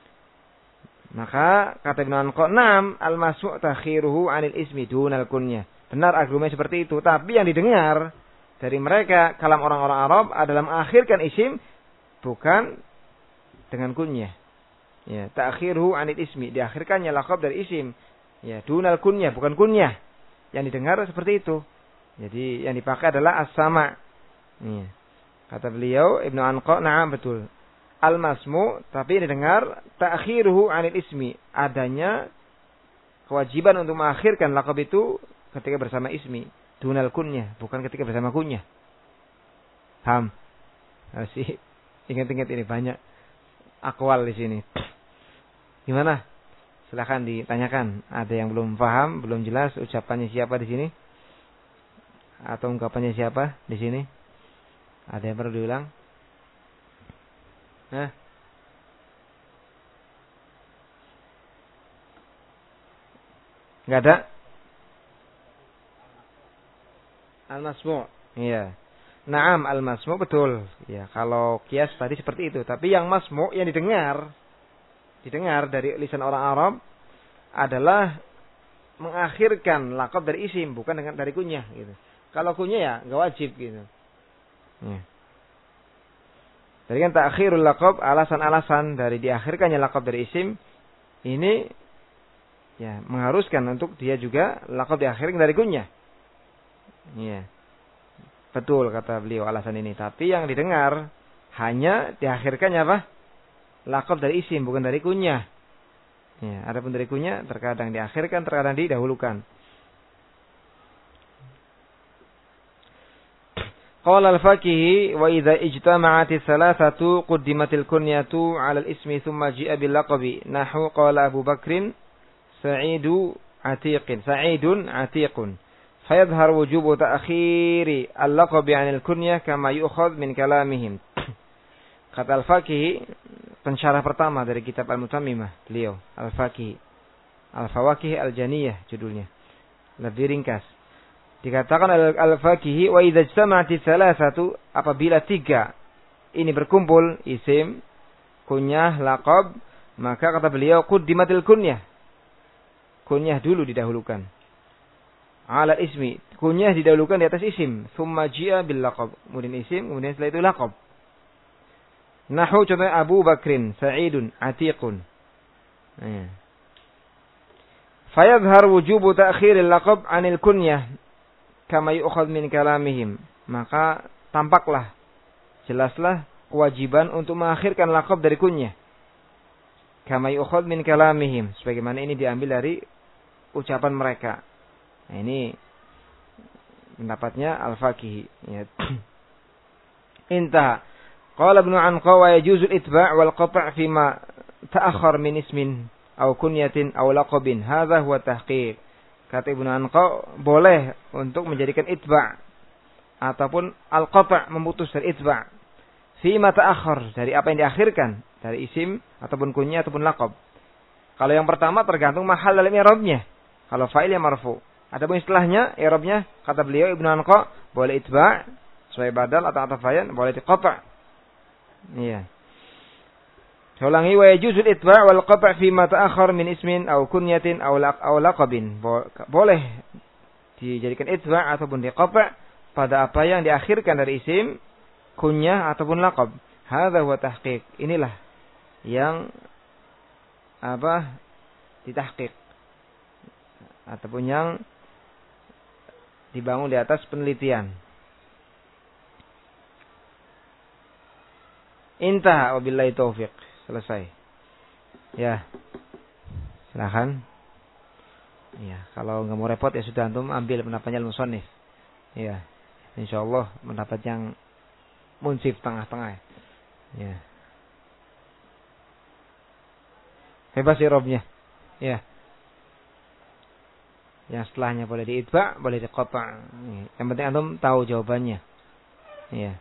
Maka kata Ibnu Anqa, "Nam al-masmu' takhiruhu 'anil ismi dunal kunyah." Benar argumen seperti itu, tapi yang didengar dari mereka kalam orang-orang Arab adalah mengakhirkan isim bukan dengan kunyah. Ya, ta'khiruhu 'anil ismi, diakhirkannya laqab dari isim. Ya, dunal kunyah, bukan kunyah. Yang didengar seperti itu. Jadi yang dipakai adalah as-sama'. Ya. Kata beliau Ibnu Anqa, "Na'am betul. Al-masmu', tapi yang didengar ta'khiruhu 'anil ismi, adanya kewajiban untuk mengakhirkan laqab itu ketika bersama ismi, dunal kunyah, bukan ketika bersama kunyah." Paham? Masih ingat-ingat ini banyak akwal di sini. Gimana? Silakan ditanyakan. Ada yang belum paham, belum jelas ucapannya siapa di sini? Atau ungkapannya siapa di sini? Ada yang perlu diulang? Nah. Enggak ada? Al-masmu'. Iya. Naam al-masmu' betul. Ya, kalau kias tadi seperti itu. Tapi yang masmu' yang didengar, didengar dari lisan orang Arab adalah mengakhirkan laqab dari isim, bukan dengan dari kunyah gitu. Kalau kunyah ya enggak wajib gitu. Ya. Jadi kan ta'khirul laqab, alasan-alasan dari diakhirkannya laqab dari isim ini ya mengharuskan untuk dia juga laqab diakhirkan dari kunyah. Iya. Betul kata beliau alasan ini, tapi yang didengar hanya diakhirkannya apa? Laqab dari isim, bukan dari kunyah. Ya, adapun dari kunyah terkadang diakhirkan, terkadang didahulukan. Qala al-Fakihi, wa idza ijtama'ati thalathatu quddimatil kunyatu 'ala al-ismi thumma ji'a bil laqabi. Nahu qala Abu Bakrin Sa'idu Atiqin, Sa'idun Atiqun. Fayadhhar wujubu ta'khiri al-laqabi 'anil kunyah kama yu'khadh min kalamihim. Kata Al-Fakihi, pensyarah pertama dari kitab Al-Mutammimah, beliau Al-Fakihi, Al-Fawakih Al-Janiyah judulnya. Lebih ringkas. Dikatakan Al-Fakihi, wa idza ijtama'ati thalathatu, apabila tiga ini berkumpul, isim, kunyah, laqab, maka kata beliau quddimatil kunyah. Kunyah dulu didahulukan. Ala ismi, kunyah didahulukan di atas isim, thumma ji'a bil laqab. Kemudian isim, kemudian setelah itu laqab. Nahu contohnya Abu Bakrin, Sa'idun, Atiqun. Ya. Fayadhhar wujubu ta'khiril laqab 'anil kunyah kama yu'khadh min kalamihim. Maka tampaklah, jelaslah kewajiban untuk mengakhirkan laqab dari kunyah. Kama yu'khadh min kalamihim, sebagaimana ini diambil dari ucapan mereka. Nah, ini pendapatnya Al-Fakihi. Ya. Intah. Qala Ibnu Anqa wa yajuzul itba' wal qata' fima ta'akhkhar min ismin aw kunyatin aw laqabin. Hadza huwa tahqiq. Kata Ibnu Anqa, boleh untuk menjadikan itba' ataupun al-qata' memutus dari itba' fima ta'akhkhar, dari apa yang diakhirkan dari isim ataupun kunyah ataupun laqab. Kalau yang pertama tergantung mahal dalam i'rabnya. Kalau fa'il yang marfu. Adapun istilahnya i'rabnya kata beliau Ibnu Anqa boleh itba' sebagai badal atau atafayan, boleh diqata'. Iya. Saya ulangi, wa yajuzul itba' wal qata' fi ma ta'akhkhar min ismin aw kunyatin aw laqabin. Boleh dijadikan itba' ataupun diqata' pada apa yang diakhirkan dari isim, kunyah ataupun laqab. Hadza huwa tahqiq. Inilah yang apa? Ditahqiq. Ataupun yang dibangun di atas penelitian. Intah, wabillahi taufiq. Selesai. Ya. Silakan. Ya, kalau nggak mau repot ya sudah antum ambil pendapatnya al-musannif. Ya. Insyaallah mendapat yang munsif tengah-tengah. Ya. Bebas i'rabnya. Ya. Yang setelahnya boleh diitba, boleh diqata'. Yang penting antum tahu jawabannya. Ya.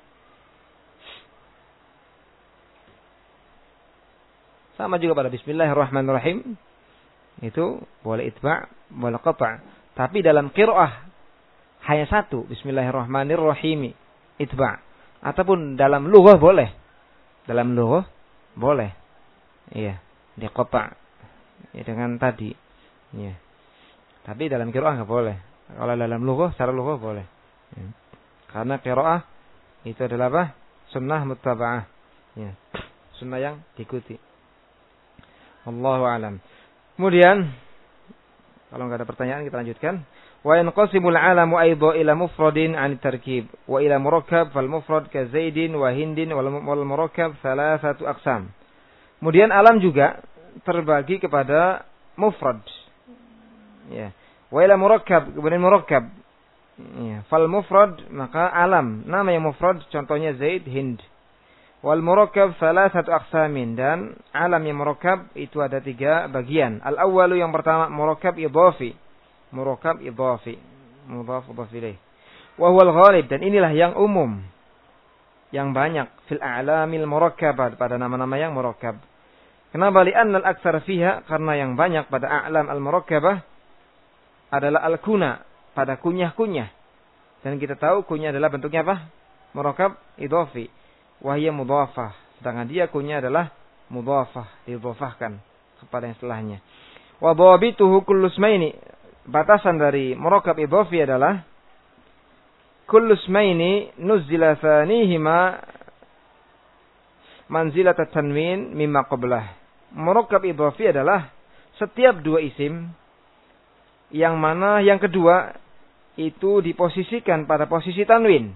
Sama juga pada bismillahirrahmanirrahim. Itu boleh itba', boleh qata'. Tapi dalam qiraah hanya satu, bismillahirrahmanirrahim, itba'. Ataupun dalam lughah boleh. Dalam lughah boleh. Iya, diqata'. Ya, dengan tadi. Iya. Tapi dalam qiraah enggak boleh. Kalau dalam lughah, secara lughah boleh. Ya. Karena qiraah itu adalah apa? Sunnah muttaba'ah. Ya. Sunnah yang diikuti. Allahu a'lam. Kemudian kalau enggak ada pertanyaan kita lanjutkan. Wa yanqasimul 'alamu aidha ila mufradin 'an tarkib wa ila murakkab fal mufrad ka Zaidin wa Hindin wal murakkab thalathatu aqsam. Kemudian alam juga terbagi kepada mufrad. Ya. Wa ila murakkab, kemudian murakkab. Ya, fal mufrad maka alam, nama yang mufrad contohnya Zaid, Hind. Wal murakkab thalathatu aqsamin, dan alam yang murakkab itu ada tiga bagian. Al awwalu, yang pertama murakkab idhafi. Murakkab idhafi, mudhaf mudhaf ilaih. Wa huwa al ghalib, dan inilah yang umum, yang banyak fil a'lamil murakkabat, pada nama-nama yang murakkab. Kenapa? Li'anna al-aktsar fiha, karena yang banyak pada a'lam al-murakkabah adalah al-kuna, pada kunyah-kunyah. Dan kita tahu kunyah adalah bentuknya apa? Murakkab idhafi. Wa hiya mudhafah. Sedangkan dia kunyah adalah mudhafah, didhafahkan kepada yang setelahnya. Wa dhabituhu kullu ismaini. Batasan dari murakkab idhafi adalah kullu ismaini nuzila thanihima manzilat at-tanwin mimma qablah. Murakkab idhafi adalah setiap dua isim yang mana yang kedua itu diposisikan pada posisi tanwin.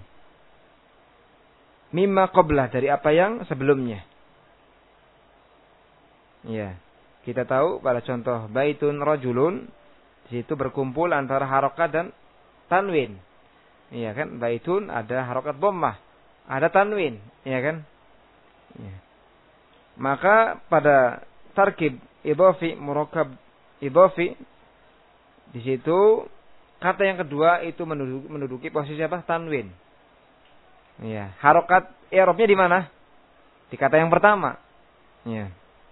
Mimma qablah, dari apa yang sebelumnya. Ya, kita tahu pada contoh baitun rajulun, di situ berkumpul antara harokat dan tanwin. Iya kan? Baitun ada harokat dhammah, ada tanwin, iya kan? Ya. Maka pada tarkib idhafi, murakkab idhafi, di situ kata yang kedua itu menduduki, menduduki posisi apa? Tanwin. Ya, harokat i'rabnya di mana? Di kata yang pertama. Ya.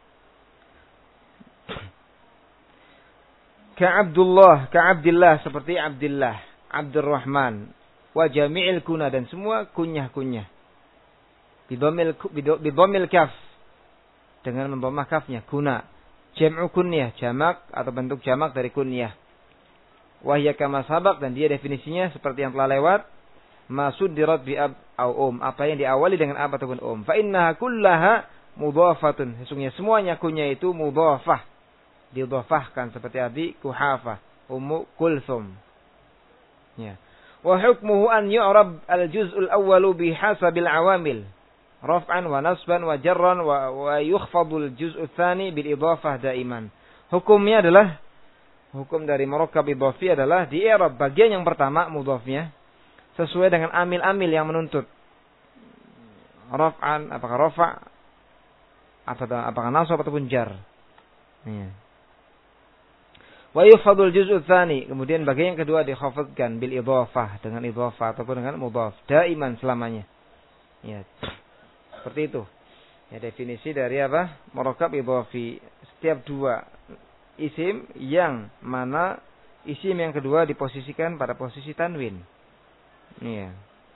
Ka Abdullah, ka Abdillah, seperti Abdillah, Abdurrahman, wa jami'il kuna, dan semua kunyah-kunyah. Bidhamil bidhamil kaf, dengan membawa kafnya, kuna. Jam'u kunyah, jamak atau bentuk jamak dari kunyah. Wahya kama sabaq, dan dia definisinya seperti yang telah lewat. Masuddirat bi ab au um, apa yang diawali dengan ab ataupun um. Fa innaha kullaha mudhafatun. Sesungguhnya semuanya kunyah itu mudhafah, didhafahkan, seperti Abi Kuhafah, Ummu Kulthum. Ya. Wa hukmuhu an yu'rab al-juz'ul awwalu bihasabil awamil. Raf'an wa nasban wa jarran wa, wa yukhfadul juz'u tsani bil idhafah daiman. Hukumnya adalah, hukum dari murakkab idhafi adalah di i'rab bagian yang pertama mudhafnya sesuai dengan amil-amil yang menuntut. Raf'an, apakah rafa' atau apakah nasab ataupun jar. Ya. Wa yukhfadul juz'u tsani, kemudian bagian yang kedua dikhafadkan bil idhafah, dengan idhafah ataupun dengan mudhaf daiman, selamanya. Ya. Seperti itu. Ya, definisi dari apa? Murakkab idhafi. Setiap dua isim yang mana isim yang kedua diposisikan pada posisi tanwin. Iya.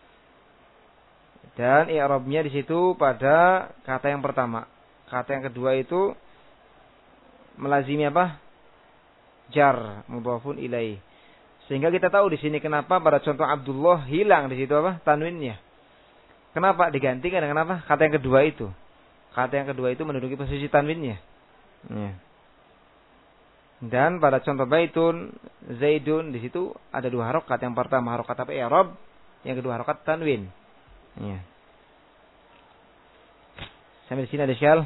Dan i'rabnya di situ pada kata yang pertama. Kata yang kedua itu melazimi apa? Jar, mudhafun ilaih. Sehingga kita tahu di sini kenapa pada contoh Abdullah hilang di situ apa? Tanwinnya. Kenapa digantikan dengan apa? Kata yang kedua itu. Kata yang kedua itu menduduki posisi tanwinnya. Iya. Dan pada contoh baitun Zaidun, di situ ada dua harokat. Yang pertama harokat apa? I'rab. Yang kedua harokat tanwin. Ya. Sampai di sini ada iskal?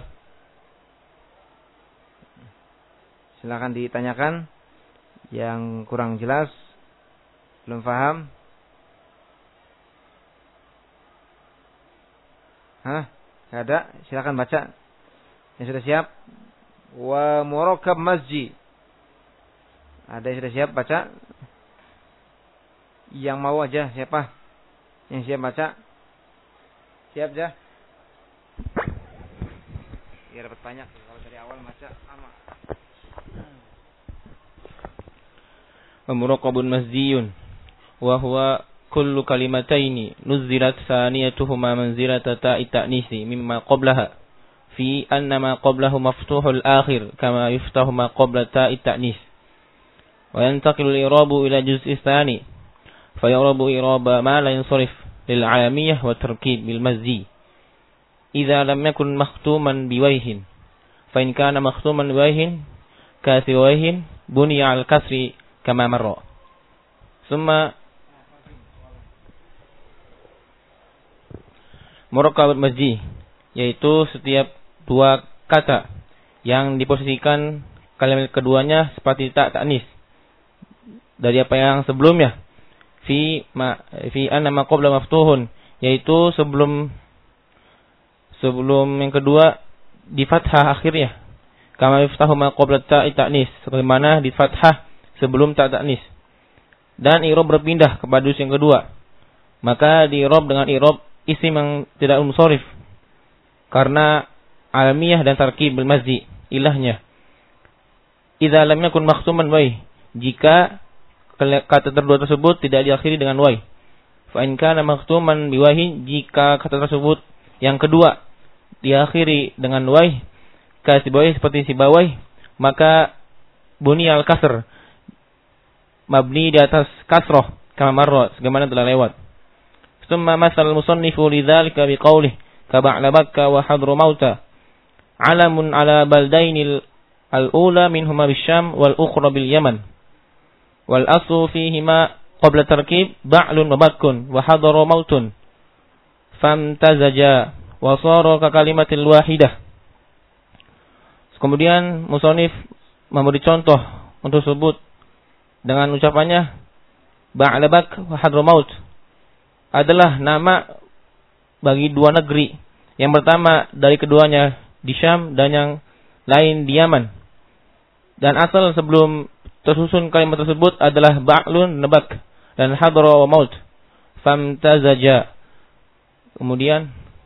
Silakan ditanyakan. Yang kurang jelas, belum paham? Hah? Enggak ada? Silakan baca. Yang sudah siap? Wa murakkab masjid. Ada yang sudah siap baca? Yang mau aja, siapa? Yang siap baca? Siap aja? Biar dapat banyak. Kalau dari awal baca sama. Murakkabun masjiyun wa huwa kullu kalimataini nuzilat saniyatuhuma manzilata ta'i ta'nisi mimma qablaha fi anna ma qablahu maftuhul akhir kama yuftahu ma qabla ta'i ta'nis wa yantaqilu al-i'rabu ila juz'i tsani fa ya'rabu i'raba ma la yansarif lil 'alamiyah wa tarkib bil mazzi idza lam yakun makhtuman biwayhin fa in kana makhtuman biwayhin kasiwayhin buniya al-kasri kama marra. Summa murakkab masjid, yaitu setiap dua kata yang diposisikan kalimat keduanya seperti tak ta'nis dari apa yang sebelumnya. Fi ma fi anna ma qabla maftuhun, yaitu sebelum sebelum yang kedua di fathah akhirnya. Kama yuftahu ma qabla ta'i ta'nis, sebagaimana di fathah sebelum tak ta'nis. Dan i'rab berpindah kepada juz yang kedua. Maka di i'rab dengan i'rab isim yang tidak munsharif karena alamiah dan tarkib bil mazdi ilahnya. Idza lam yakun makhtuman wai, jika kata kedua tersebut tidak diakhiri dengan wai. Fa in kana makhtuman biwahi, jika kata tersebut yang kedua diakhiri dengan wai, ka sibawai, seperti sibawai, maka buniyal kasr, mabni di atas kasroh, kama marra, sebagaimana telah lewat. Summa masal musannifu lidzalika biqaulih ka ba'la Makkah wa Hadramauta alamun ala baldainil al-ula minhuma bisyam wal ukhra bil Yaman wal aslu fihima qabla tarkib ba'lun wa bakkun wa Hadramautun famtazaja wa sara ka kalimatil wahidah. Kemudian musannif memberi contoh untuk sebut dengan ucapannya Ba'labak wa Hadramaut adalah nama bagi dua negeri. Yang pertama dari keduanya di Syam dan yang lain di Yaman. Dan asal sebelum tersusun kalimat tersebut adalah Ba'lun Nabak dan Hadra wa Maut. Famtazaja. Kemudian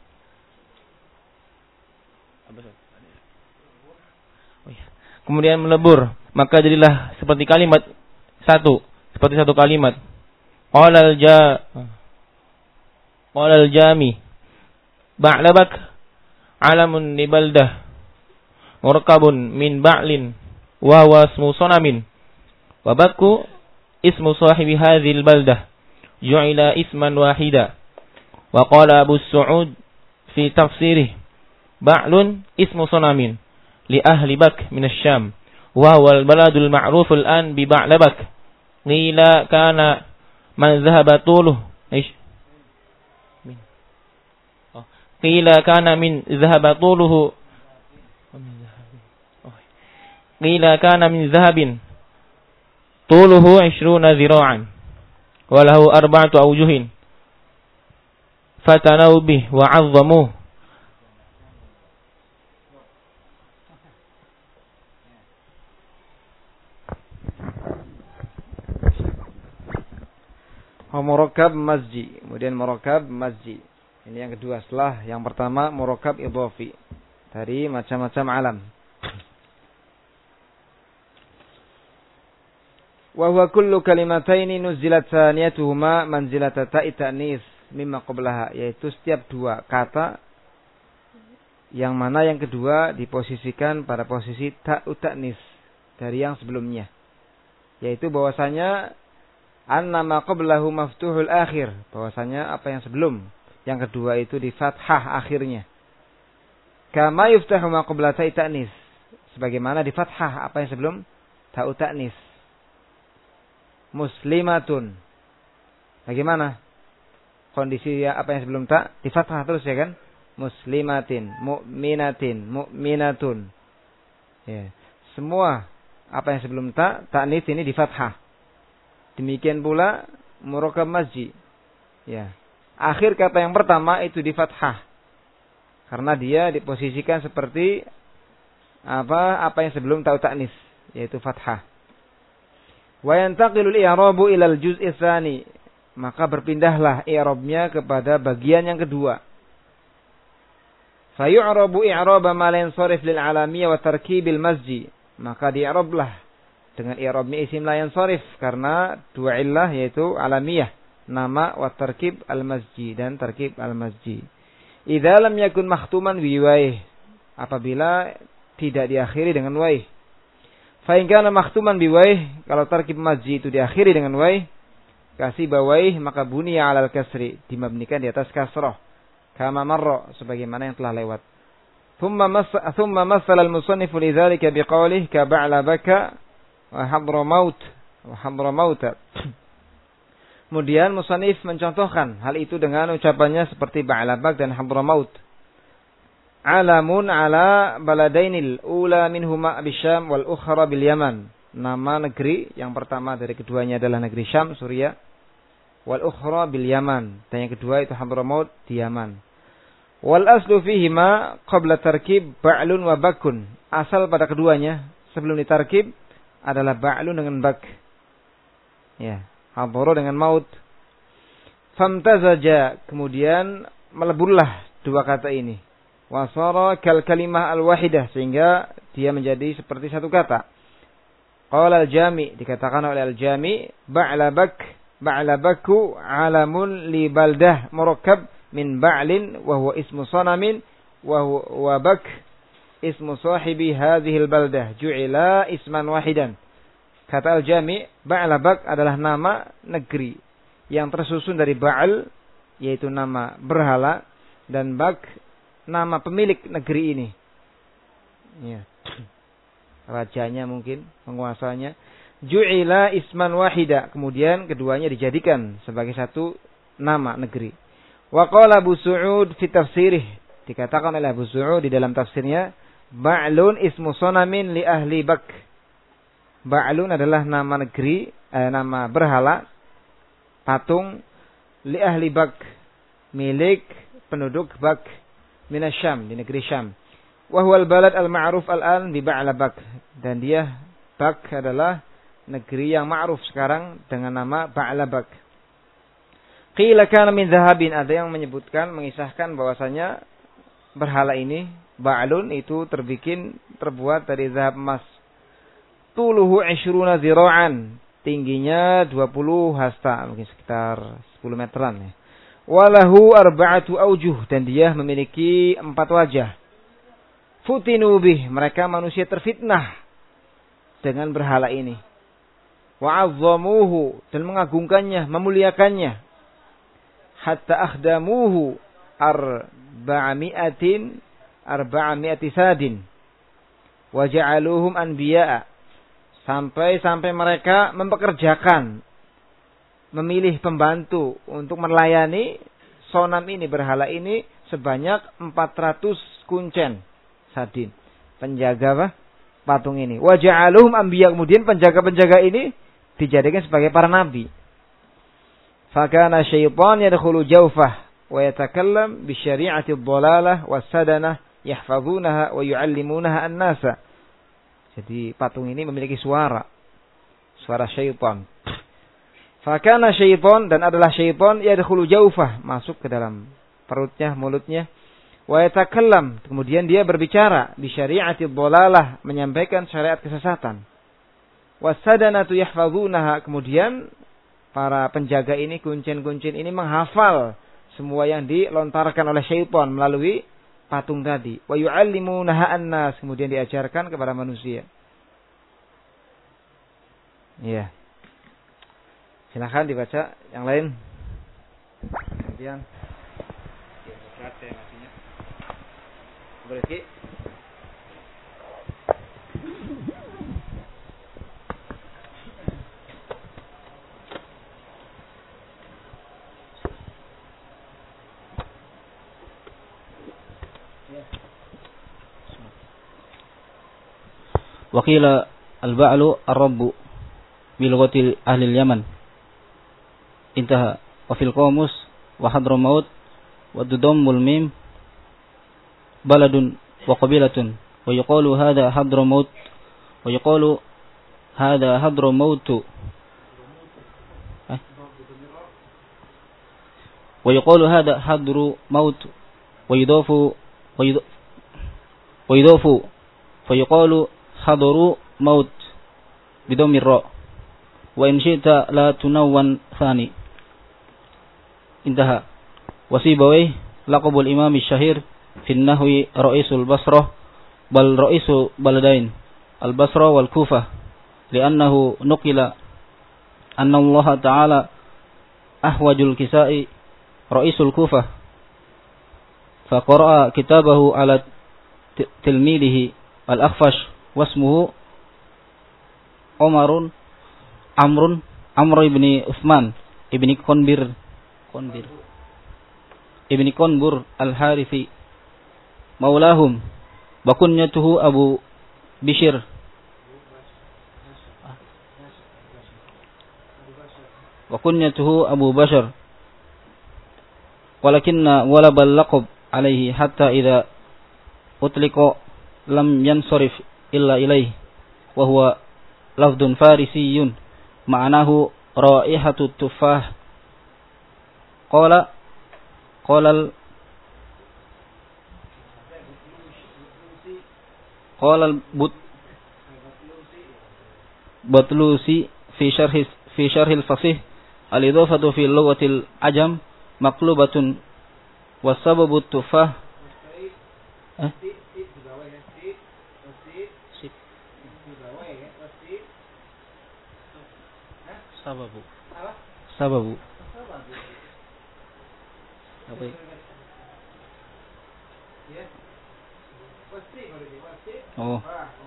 Kemudian melebur, maka jadilah seperti kalimat satu, seperti satu kalimat. Qalal ja Qalal jami Ba'labak alamun li baldah murakkabun min ba'lin wa huwa ismu sanamin wa bakku ismu sahibi hadhil baldah ju'ila isman wahida wa qala Abu Su'ud fi tafsirih ba'lun ismu sanamin li ahli Bak min asy-Syam wa huwa al-baladul ma'ruf al-an bi Ba'labak qila kana man dhahaba tuluh ish oh qila kana min dhahaba tuluhu qila kana min dhahabin tuluhu ishruna dhira'an wa lahu arba'atu awjuhin fatanaw bih wa 'azzamuhu. Murakkab masjid, kemudian murakkab masjid. Ini yang kedua setelah yang pertama murakkab idhafi dari macam-macam alam. Wa huwa kullu kalimataini nuzilat thaniyatuhuma manzilata ta'i ta'nis mimma qablaha, yaitu setiap dua kata yang mana yang kedua diposisikan pada posisi ta'u ta'nis dari yang sebelumnya. Yaitu bahwasanya annama qablahu maftuhul akhir, bahwasanya apa yang sebelum yang kedua itu di fathah akhirnya. Kama yuftahu ma qabla ta'i ta'nis, sebagaimana di fathah apa yang sebelum ta'u ta'nis. Muslimatun, bagaimana kondisi apa yang sebelum ta di fathah terus ya kan? muslimatin, mu'minatin, mu'minatun. Ya. Semua apa yang sebelum ta, ta'nis ini di fathah. Demikian pula murakab masjid. Ya. Akhir kata yang pertama itu di fathah. Karena dia diposisikan seperti apa apa yang sebelum ta'u ta'nis, yaitu fathah. Wa yantaqilul i'rabu ilal juz'i tsani. Maka berpindahlah i'rabnya kepada bagian yang kedua. Fa yu'rabu i'raba ma la yansarif lil 'alamiyah wa tarkibil masjid. Maka di'rablah dengan i'rabnya isim la yansarif karena dua illah yaitu alamiyah, nama wa tarkib al-masjid dan tarkib al-masjid. Idza lam yakun makhtuman bi waih, apabila tidak diakhiri dengan waih. Fa in kana makhtuman bi waih, kalau tarkib masjid itu diakhiri dengan waih, kasih bawaih maka buniya 'alal kasri, dimabnikan di atas kasrah. Kama marra, sebagaimana yang telah lewat. Thumma massa thumma massala al-musannif lidzalika biqawlihi ka ba'labaka wa hadramaut wa hadramaut. Kemudian musannif mencontohkan hal itu dengan ucapannya seperti ba'labak dan hadramaut. Alamun ala baladainil ula minhuma bisyam wal ukhra bil yaman. Nama negeri yang pertama dari keduanya adalah negeri Syam, Suriah. Wal ukhra bil yaman. Dan yang kedua itu Hadramaut di Yaman. Wal aslu fihima qabla tarkib ba'lun wa bakun. Asal pada keduanya sebelum ditarkib adalah ba'lun dengan bak. Ya, hadara dengan maut. Famtazaja, kemudian meleburlah dua kata ini. Wasara kal kalimah al-wahidah, sehingga dia menjadi seperti satu kata. Qala al-Jami, dikatakan oleh al-Jami, ba'labak ba'labaku alamun li baldah murakkab min ba'lin wa huwa ismu sanamin wa huwa bak ismu sahibi hadhihi al-baldah ju'ila isman wahidan. Kata al-Jami, ba'labak adalah nama negeri yang tersusun dari ba'al, yaitu nama berhala, dan bak nama pemilik negeri ini. Ya. Rajanya mungkin, penguasanya. Ju'ila isman wahida. Kemudian keduanya dijadikan sebagai satu nama negeri. Wa qala Abu Su'ud fi tafsirih. Dikatakan oleh Abu Su'ud di dalam tafsirnya, Ba'lun ismu sonamin li ahli bak. Ba'lun adalah nama negeri, eh, nama berhala, patung, li ahli bak, milik penduduk bak, minasyam, di negeri Syam. Wahwal balad al-ma'ruf al-an bi Ba'labak, dan dia Bak adalah negeri yang ma'ruf sekarang dengan nama Ba'labak. Qila kana min dhahabin, ada yang menyebutkan mengisahkan bahwasanya berhala ini Ba'lun itu terbikin terbuat dari zahab emas. Tuluhu ishruna zira'an, tingginya dua puluh hasta, mungkin sekitar sepuluh meteran ya. Walahu arba'atu aujuh, dan dia memiliki empat wajah. Futinu bih, mereka manusia terfitnah dengan berhala ini. Wa'azzamuhu, dan mengagungkannya, memuliakannya. Hatta akhdamuhu arba'ami'atin arba'ami'ati sadin. Waja'aluhum anbiya'a, sampai-sampai mereka mempekerjakan, memilih pembantu untuk melayani sonam ini, berhala ini, sebanyak empat ratus kuncen sadin, penjaga apa? Patung ini. Wa ja'aluhum anbiya, kemudian penjaga-penjaga ini dijadikan sebagai para nabi. Fakana syaitan yadkhulu jawfah wa yatakallam bi syari'ati ad-dhalalah was-sadanah yahfazunaha wa yu'allimunaha an-nasa. Jadi patung ini memiliki suara, suara syaitan. Fakana syaitan, dan adalah syaitan yadkhulu jawfah, masuk ke dalam perutnya, mulutnya. Wa yatakallam, kemudian dia berbicara bi syari'ati dhalalah, menyampaikan syariat kesesatan. Wasadanatu yahfazunaha, kemudian para penjaga ini, kuncin-kuncin ini menghafal semua yang dilontarkan oleh syaitan melalui patung tadi. Wa yu'allimunaha an-nas, kemudian diajarkan kepada manusia. Ya. Silakan dibaca yang lain. Kemudian Berarti وقيل البعل الرب بلغة أهل اليمن. انتهى. وفي القاموس وحضرموت وتضم الميم بلد وقبيلة ويقال هذا حضرموت ويقال هذا حضرموت ويقال هذا حضرموت ويضاف ويضاف فيقال حضر موت بضم الراء وإن شئت لا تنون ثاني. انتهى. وسيبويه لقب الإمام الشهير في النحو رئيس البصرة بل رئيس بلدين البصرة والكوفة لأنه نقل أن الله تعالى أحوج الكساء رئيس الكوفة فقرأ كتابه على تلميذه الأخفش واسمه عمر عمرو عمرو بن عثمان ابن قنبر قنبر ابن قنبر الحارثي مولاهم وكنيته أبو بشر وكنيته أبو بشر ولكن ولب اللقب عليه حتى إذا أطلق لم ينصرف إلا إليه وهو لفظ فارسي معناه رائحة التفاح. قال قال ال قال البطلوسي في شرح في شرح الفصيح الإضافة في اللغة العجم مقلوبة والسبب التفاح أه؟ سبب سبب oh.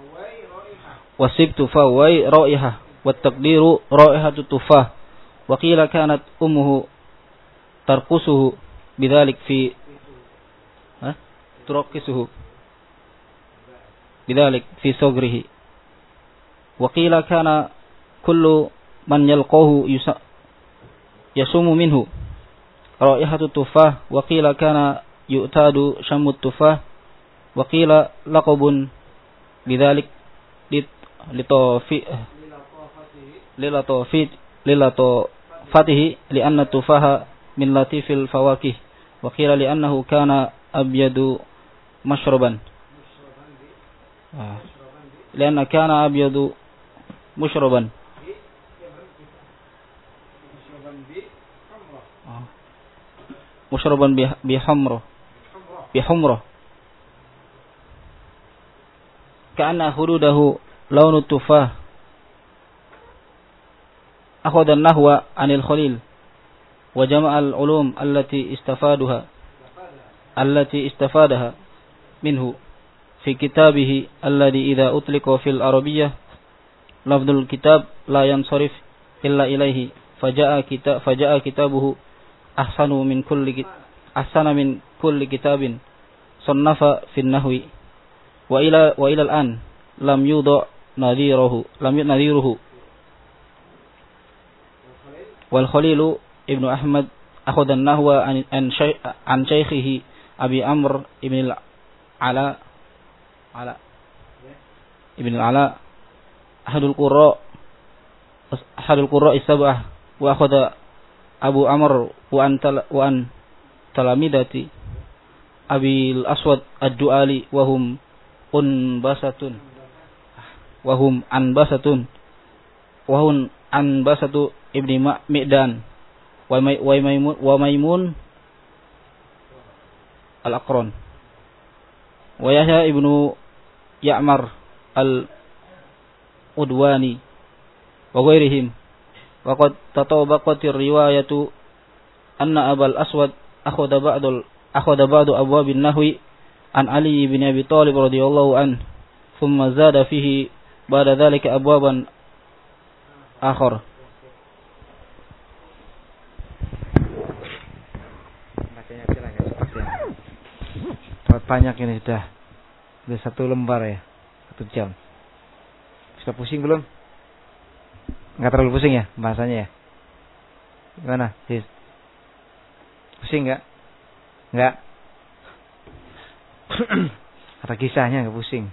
وسبت فوي رائحة والتقدير رائحة التفاح وقيل كانت أمه ترقصه بذلك في ها ترقصه بذلك في صغره وقيل كان كل من يلقاه يشم منه رائحة التفاح وقيل كان يؤتاد شم التفاح وقيل لقب بذلك للطافته لأن التفاح من لطيف الفواكه وقيل لأنه كان أبيض مشربا لأن كان أبيض مشربا مشربا بحمرة بحمرة كأن خدوده لون التفاح. أخذ النحو عن الخليل وجمع العلوم التي استفادها التي استفادها منه في كتابه الذي إذا أطلق في العربية لفظ الكتاب لا ينصرف إلا إليه فجاء كتاب فجاء كتابه أحسن من كل أحسن من كل كتاب صنف في النحو وإلى وإلى الآن لم يوضع نظيره لم نظيره. والخليل ابن أحمد أخذ النحو عن عن شيخه أبي عمرو ابن العلاء علاء ابن العلاء أحد القراء أحد القراء السبعة وأخذ أبو عمرو وأن وأن تلامذة أبي الأسود الدؤالي وهم أنبسة وهم أنبسة وهم أنبسة ابن مئدان وميمون الأقرن ويحيى ابن يعمر الأدواني وغيرهم. وقد تطابقت الرواية أن أبا الأسود أخذ بعض أخذ بعض أبواب النحو عن علي بن أبي طالب رضي الله عنه ثم زاد فيه بعد ذلك أبوابا آخر. Banyak ini sudah, sudah satu lembar ya, satu jam. Sudah pusing belum? Enggak terlalu pusing ya bahasanya ya? Gimana? Sis? Pusing enggak? Enggak? Ada kisahnya enggak pusing.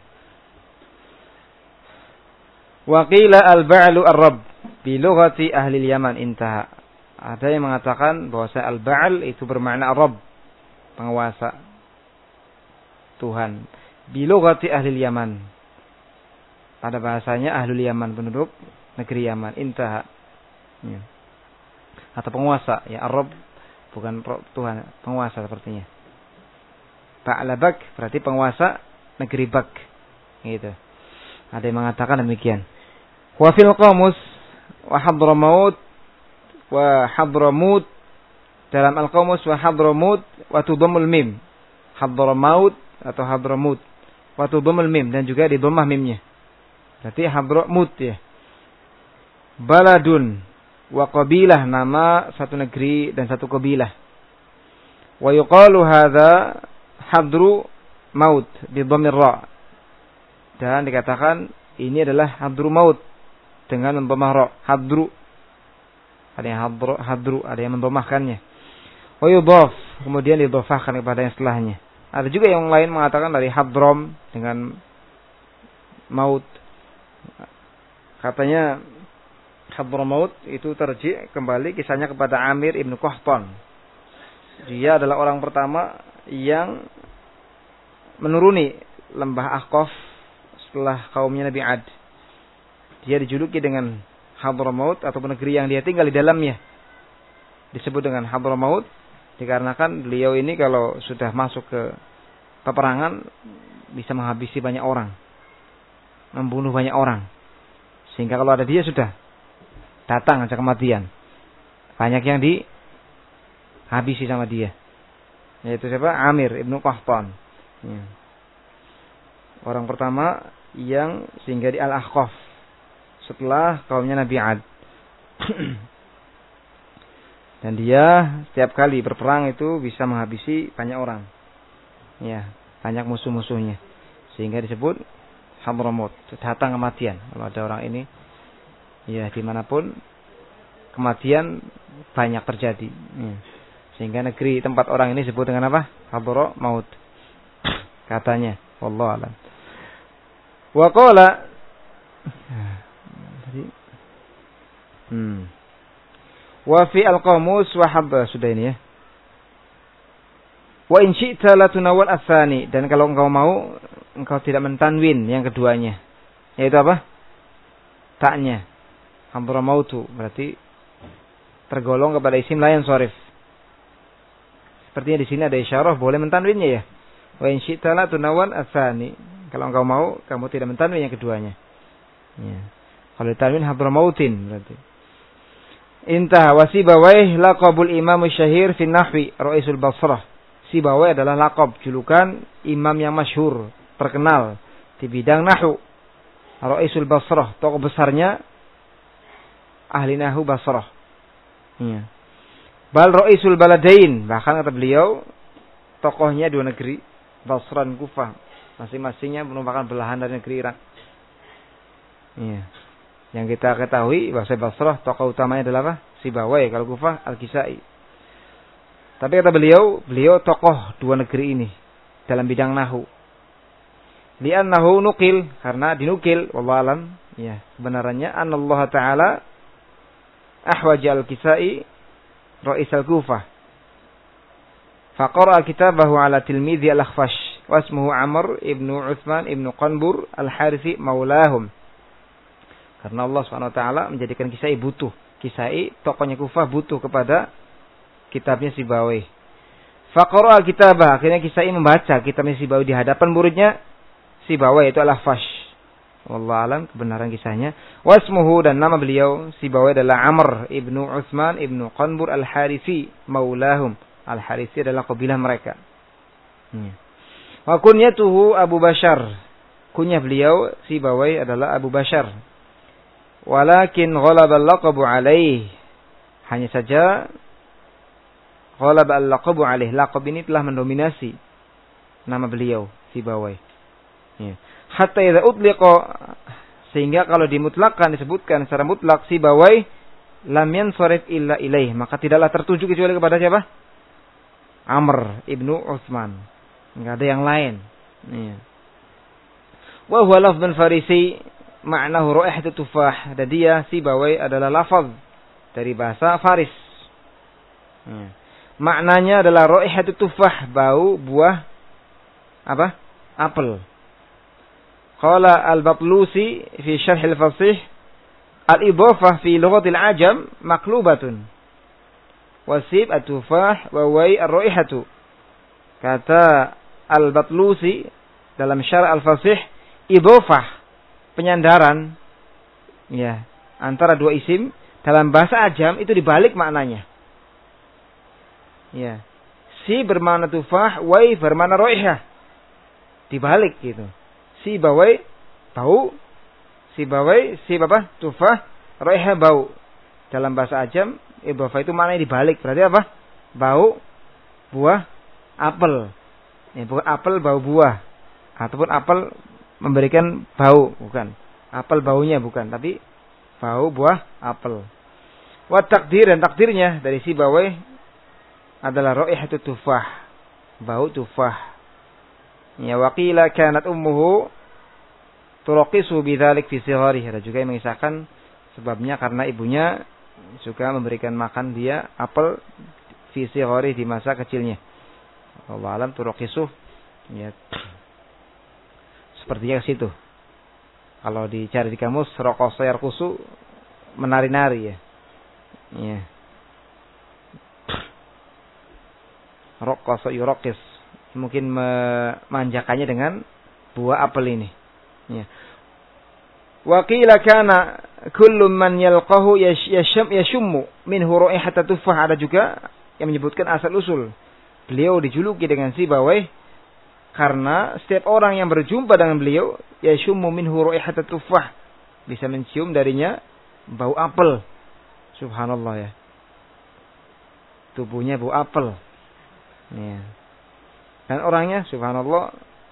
Wa qila al-ba'lu ar-rabb bi lughati ahli al-Yaman intaha. Ada yang mengatakan bahwa al-ba'al itu bermakna Rabb, penguasa, Tuhan. Bi lughati ahli al-Yaman. Pada bahasanya ahlul Yaman, penduduk negeri Yaman, intaha. Ya. Atau penguasa, ya Ar-Rabb bukan Tuhan, penguasa sepertinya. Ba'la Bak berarti penguasa negeri Bak. Gitu. Ada yang mengatakan demikian. Wa fil qamus wa Hadramaut wa Hadramut, dalam al-qamus wa Hadramut wa tudhammul mim. Hadramaut atau Hadramut wa tudhammul mim, dan juga di dhammah mimnya. Berarti Hadramut ya. Baladun wa qabilah, nama satu negeri dan satu kabilah. Wa yuqalu hadza Hadru Maut bi dhammir ra. Dan dikatakan ini adalah Hadru Maut dengan mendhammah ra. Hadru. Ada yang hadru, hadru, ada yang mendhammahkannya. Wa yudhaf, kemudian didhafahkan kepada yang setelahnya. Ada juga yang lain mengatakan dari Hadram dengan Maut. Katanya Hadramaut itu terji kembali kisahnya kepada Amir ibnu Qahtan. Dia adalah orang pertama yang menuruni lembah Ahqaf setelah kaumnya Nabi Ad. Dia dijuluki dengan Hadramaut atau negeri yang dia tinggal di dalamnya. Disebut dengan Hadramaut dikarenakan beliau ini kalau sudah masuk ke peperangan bisa menghabisi banyak orang, membunuh banyak orang. Sehingga kalau ada dia sudah datang aja kematian. Banyak yang dihabisi sama dia. Yaitu siapa? Amir ibnu Qahtan. Ya. Orang pertama yang singgah di Al-Ahqaf setelah kaumnya Nabi Ad. Dan dia setiap kali berperang itu bisa menghabisi banyak orang. Ya, banyak musuh-musuhnya. Sehingga disebut Hadramaut, datang kematian. Kalau ada orang ini, ya dimanapun kematian banyak terjadi. Ya. Sehingga negeri tempat orang ini disebut dengan apa? Hadramaut. Katanya, wallahu a'lam. Wa qala, hmm. Wa fi al-qamus wa habba, sudah ini ya. Wa in syi'ta la tunawwal ats-tsani, dan kalau engkau mau engkau tidak mentanwin yang keduanya. Yaitu apa? Taknya. Hadramautu berarti tergolong kepada isim la yansharif. Sepertinya di sini ada isyarah boleh mentanwinnya ya. Wa in syi'ta la tunawwal ats-tsani. Kalau engkau mau kamu tidak mentanwin yang keduanya. Ya. Kalau ditanwin Hadramautin berarti. Intah wa Sibawayh laqabul imam syahir fi nahwi Ra'isul Basrah. Sibawayh adalah laqab, julukan imam yang masyhur, terkenal di bidang nahwu. Ra'isul Basrah, tokoh besarnya ahli nahwu Basrah. Ya. Bal Ra'isul Baladain, bahkan kata beliau tokohnya dua negeri, Basrah dan Kufah. Masing-masingnya merupakan belahan dari negeri Irak. Ya. Yang kita ketahui bahasa Basrah tokoh utamanya adalah apa? Sibawayh. Kalau Kufah Al-Kisai. Tapi kata beliau, beliau tokoh dua negeri ini dalam bidang nahwu. Li'annahu nukil, karena dinukil, wallahu alam, ya, kebenarannya anallahu ta'ala ahwaja Al-Kisai Ra'is Al-Kufah. Faqara kitabahu ala tilmidhi Al-Akhfash wasmuhu Amr ibnu Uthman ibnu Qanbur Al-Harithi maulahum. Karena Allah subhanahu wa taala menjadikan Kisai butuh. Kisai tokohnya Kufah butuh kepada kitabnya Sibawayh. Faqara kitabah, akhirnya Kisai membaca kitabnya Sibawayh di hadapan muridnya Sibawayh, itu Al-Akhfash. Wallahu alam kebenaran kisahnya. Wasmuhu, dan nama beliau Sibawayh adalah Amr ibnu Uthman ibnu Qanbur Al-Harithi maulahum. Al-Harithi adalah kabilah mereka. Hmm. Wa kunyatuhu Abu Bashar. Kunyah beliau Sibawayh adalah Abu Bashar. Walakin ghalaba al-laqabu alaih. Hanya saja ghalaba al-laqabu alaih. Laqab ini telah mendominasi nama beliau Sibawayh. Ya. Hatta idza utliqa, Sehingga kalau dimutlakkan disebutkan secara mutlak Sibawai lam yansarif illa ilaih, maka tidaklah tertuju kecuali kepada siapa? Amr ibnu Utsman. Enggak ada yang lain. Iya. Wa huwa lafdzun farisi ma'nahu raihatu tufah. Dan dia Sibawai adalah lafaz dari bahasa Faris. Iya. Maknanya adalah raihatu tufah, bau buah apa? Apel. Qala al-Batlusi fi syarh al-fasih al-idhafah fi lughat al-ajam maqlubatun. Wasib at-tufah wa wai ar-raihatu. Kata al-Batlusi dalam syarh al-fasih, idhafah, penyandaran ya, antara dua isim dalam bahasa ajam itu dibalik maknanya. Ya. Si bermakna tufah, wai bermakna raihah. Dibalik gitu. Si bawai bau, si bawai si apa? Tufah, raihah bau. Dalam bahasa ajam idhafah itu maknanya dibalik. Berarti apa? Bau buah apel. Ya, bukan apel bau buah. Ataupun apel memberikan bau, bukan. Apel baunya bukan, tapi bau buah apel. Wa takdir, dan takdirnya dari si bawai adalah raihatu tufah, bau tufah. Ya, waqila kanat ummuhu turaqisu bidzalik fi sigharihi. Ada juga yang mengisahkan sebabnya karena ibunya suka memberikan makan dia apel fi sigharihi, di masa kecilnya. Allah alam turaqisu ya. Sepertinya ke situ. Kalau dicari di kamus, raqasa yarqusu, menari-nari ya. Ya. Raqasa yuraqis, mungkin memanjakannya dengan buah apel ini. Ya. Wa qila kana kullu man yalqahu yasham yashummu minhu raihata tufah. Ada juga yang menyebutkan asal usul beliau dijuluki dengan Sibawai karena setiap orang yang berjumpa dengan beliau yashummu minhu raihata tufah, bisa mencium darinya bau apel. Subhanallah ya. Tubuhnya bau apel. Ya. Dan orangnya subhanallah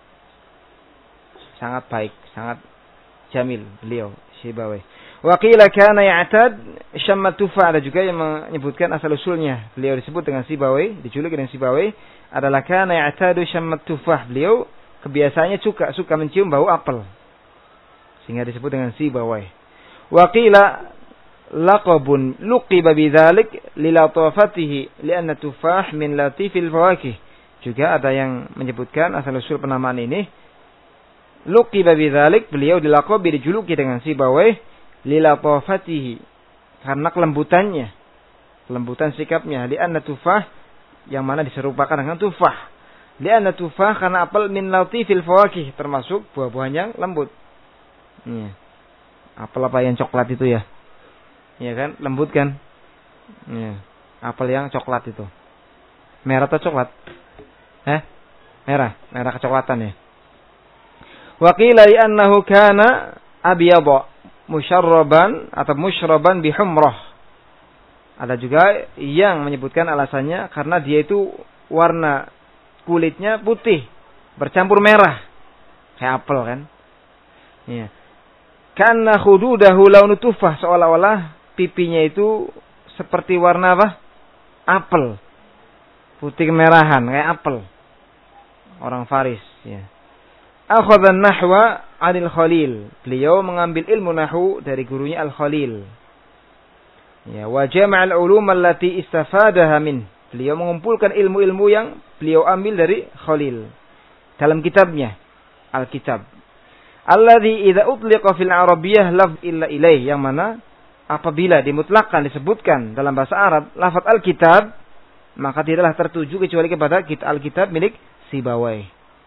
sangat baik, sangat jamil beliau Sibawai. Wa qila kana ya'tad syammat tufah. Ada juga yang menyebutkan asal usulnya beliau disebut dengan Sibawai, dijuluki dengan Sibawai adalah kana ya'tadu syammat tufah. Beliau kebiasaannya suka suka mencium bau apel, sehingga disebut dengan Sibawai. Wa qila laqabun luqiba bidzalik lilatafatihi li'anna tufah min latifil fawakih. Juga ada yang menyebutkan asal usul penamaan ini luqiba bidzalik, beliau dilaqabi dijuluki dengan Sibawai lilatafatihi, karena kelembutannya, kelembutan sikapnya. Li'anna tufah, yang mana diserupakan dengan tufah. Li'anna tufah karena apel min latifil fawakih, termasuk buah-buahan yang lembut. Ya. Apel apa yang coklat itu ya? Ya kan, lembut kan? Ya. Apel yang coklat itu. Merah atau coklat? Eh? Merah, merah kecoklatan ya. Wa qila annahu kana abyadha musyarraban atau musyraban bihumrah. Ada juga yang menyebutkan alasannya karena dia itu warna kulitnya putih bercampur merah. Kayak apel kan? Ya. Kana khududahu launu tufah, seolah-olah pipinya itu seperti warna apa? Apel. Putih kemerahan kayak apel. Orang Faris ya. Akhadha an-nahwa 'anil Khalil. Beliau mengambil ilmu nahwu dari gurunya Al-Khalil. Ya, wa jama' al-ulum allati istafadaha min. Beliau mengumpulkan ilmu-ilmu yang beliau ambil dari Khalil dalam kitabnya Al-Kitab. Alladzi idza utliqa fil arabiyyah lafz illa ilaih, yang mana apabila dimutlakkan disebutkan dalam bahasa Arab lafaz Al-Kitab, maka tidaklah tertuju kecuali kepada kitab Al-Kitab milik Sibawai.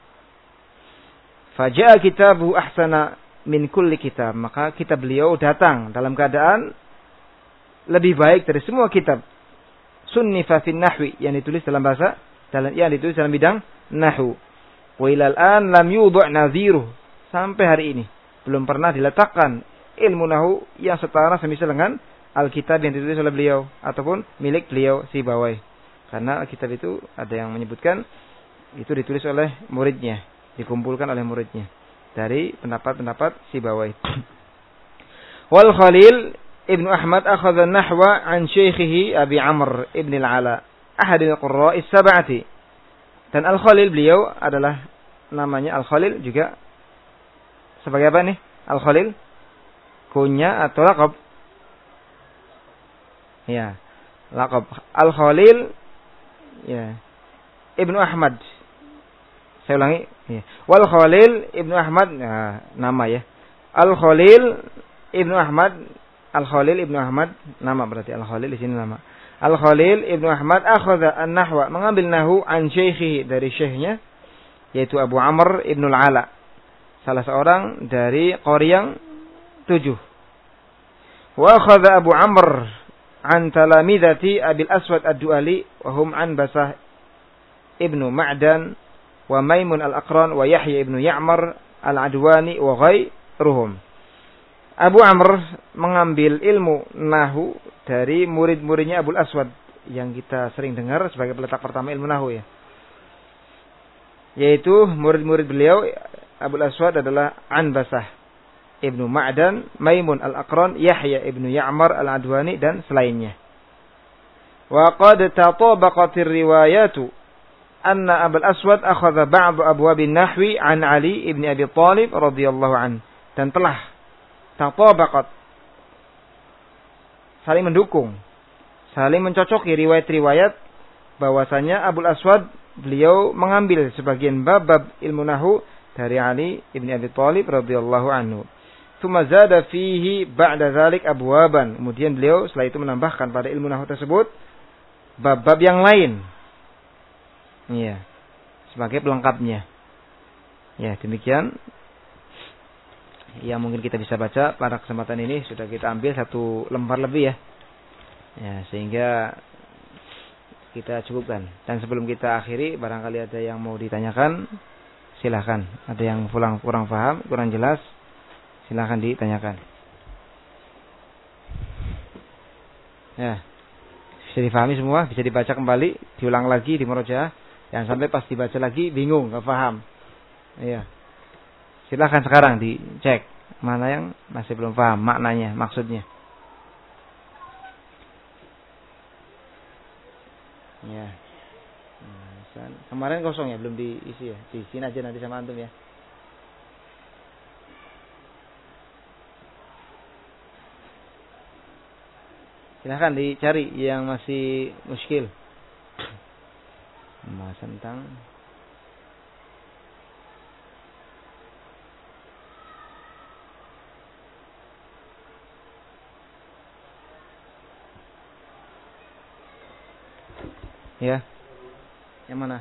Faja'a kitabu ahsana min kulli kitab, maka kitab beliau datang dalam keadaan lebih baik dari semua kitab. Sunnifa fin nahwi, yang ditulis dalam bahasa dalam yang ditulis dalam bidang nahwu. Wa ilal an lam yudha' nadhiruh, sampai hari ini belum pernah diletakkan ilmu nahwu yang setara semisal dengan Alkitab yang ditulis oleh beliau ataupun milik beliau Sibawai. Karena kitab itu ada yang menyebutkan itu ditulis oleh muridnya, dikumpulkan oleh muridnya dari pendapat-pendapat Sibawai. Wal Khalil Ibnu Ahmad akhadha an-nahwa an syaikhihi Abi Amr Ibn al-Ala, ahadil qurra'i sab'ati. Dan Al-Khalil beliau adalah namanya Al-Khalil juga sebagai apa nih? Al-Khalil kunya atau laqab? Ya, laqab. Al-Khalil ya Ibnu Ahmad. Saya ulangi, ya. Wal Khalil Ibnu Ahmad, nah, nama ya. Al-Khalil Ibnu Ahmad, Al-Khalil Ibnu Ahmad nama berarti Al-Khalil di sini nama. Al-Khalil Ibnu Ahmad akhadha an-nahwa, mengambil nahu an syaikhihi, dari syekhnya yaitu Abu Amr Ibn al-Ala, salah seorang dari qari yang tujuh. Wa akhadha Abu Amr an talamidati Abil Aswad ad-Du'ali wa hum an Basah Ibnu Ma'dan wa Maimun al-Aqran wa Yahya Ibnu Ya'mar al-Adwani wa ghairuhum. Abu Amr mengambil ilmu nahu dari murid-muridnya Abul Aswad yang kita sering dengar sebagai peletak pertama ilmu nahu ya. Yaitu murid-murid beliau Abul Aswad adalah Anbasah Ibnu Ma'dan, Maimun al-Aqran, Yahya Ibnu Ya'mar al-Adwani dan selainnya. Wa qad tatabaqatir riwayatu anna Abul Aswad akhadha ba'd abwabin nahwi an Ali ibn Abi Thalib radhiyallahu an, dan telah tatabaqat, saling mendukung, saling mencocoki riwayat-riwayat bahwasanya Abul Aswad beliau mengambil sebagian bab-bab ilmu nahu dari Ali ibn Abi Thalib radhiyallahu anhu. Tsumma zada fihi ba'da dzalik abwaban. Kemudian beliau setelah itu menambahkan pada ilmu nahu tersebut bab-bab yang lain. Iya. Sebagai pelengkapnya. Ya, demikian yang mungkin kita bisa baca pada kesempatan ini. Sudah kita ambil satu lembar lebih ya. Ya, sehingga kita cukupkan. Dan sebelum kita akhiri, barangkali ada yang mau ditanyakan, silahkan. Ada yang kurang kurang paham, kurang jelas, silahkan ditanyakan. Ya, bisa difahami semua, bisa dibaca kembali, diulang lagi di murojaah. Jangan sampai pas dibaca lagi bingung, nggak paham. Iya. Silahkan sekarang dicek mana yang masih belum paham maknanya, maksudnya. Ya. Nah, kemarin kosong ya, belum diisi ya. Diisiin aja nanti sama antum ya. Silahkan dicari yang masih muskil. Mas tentang ya. Yang mana?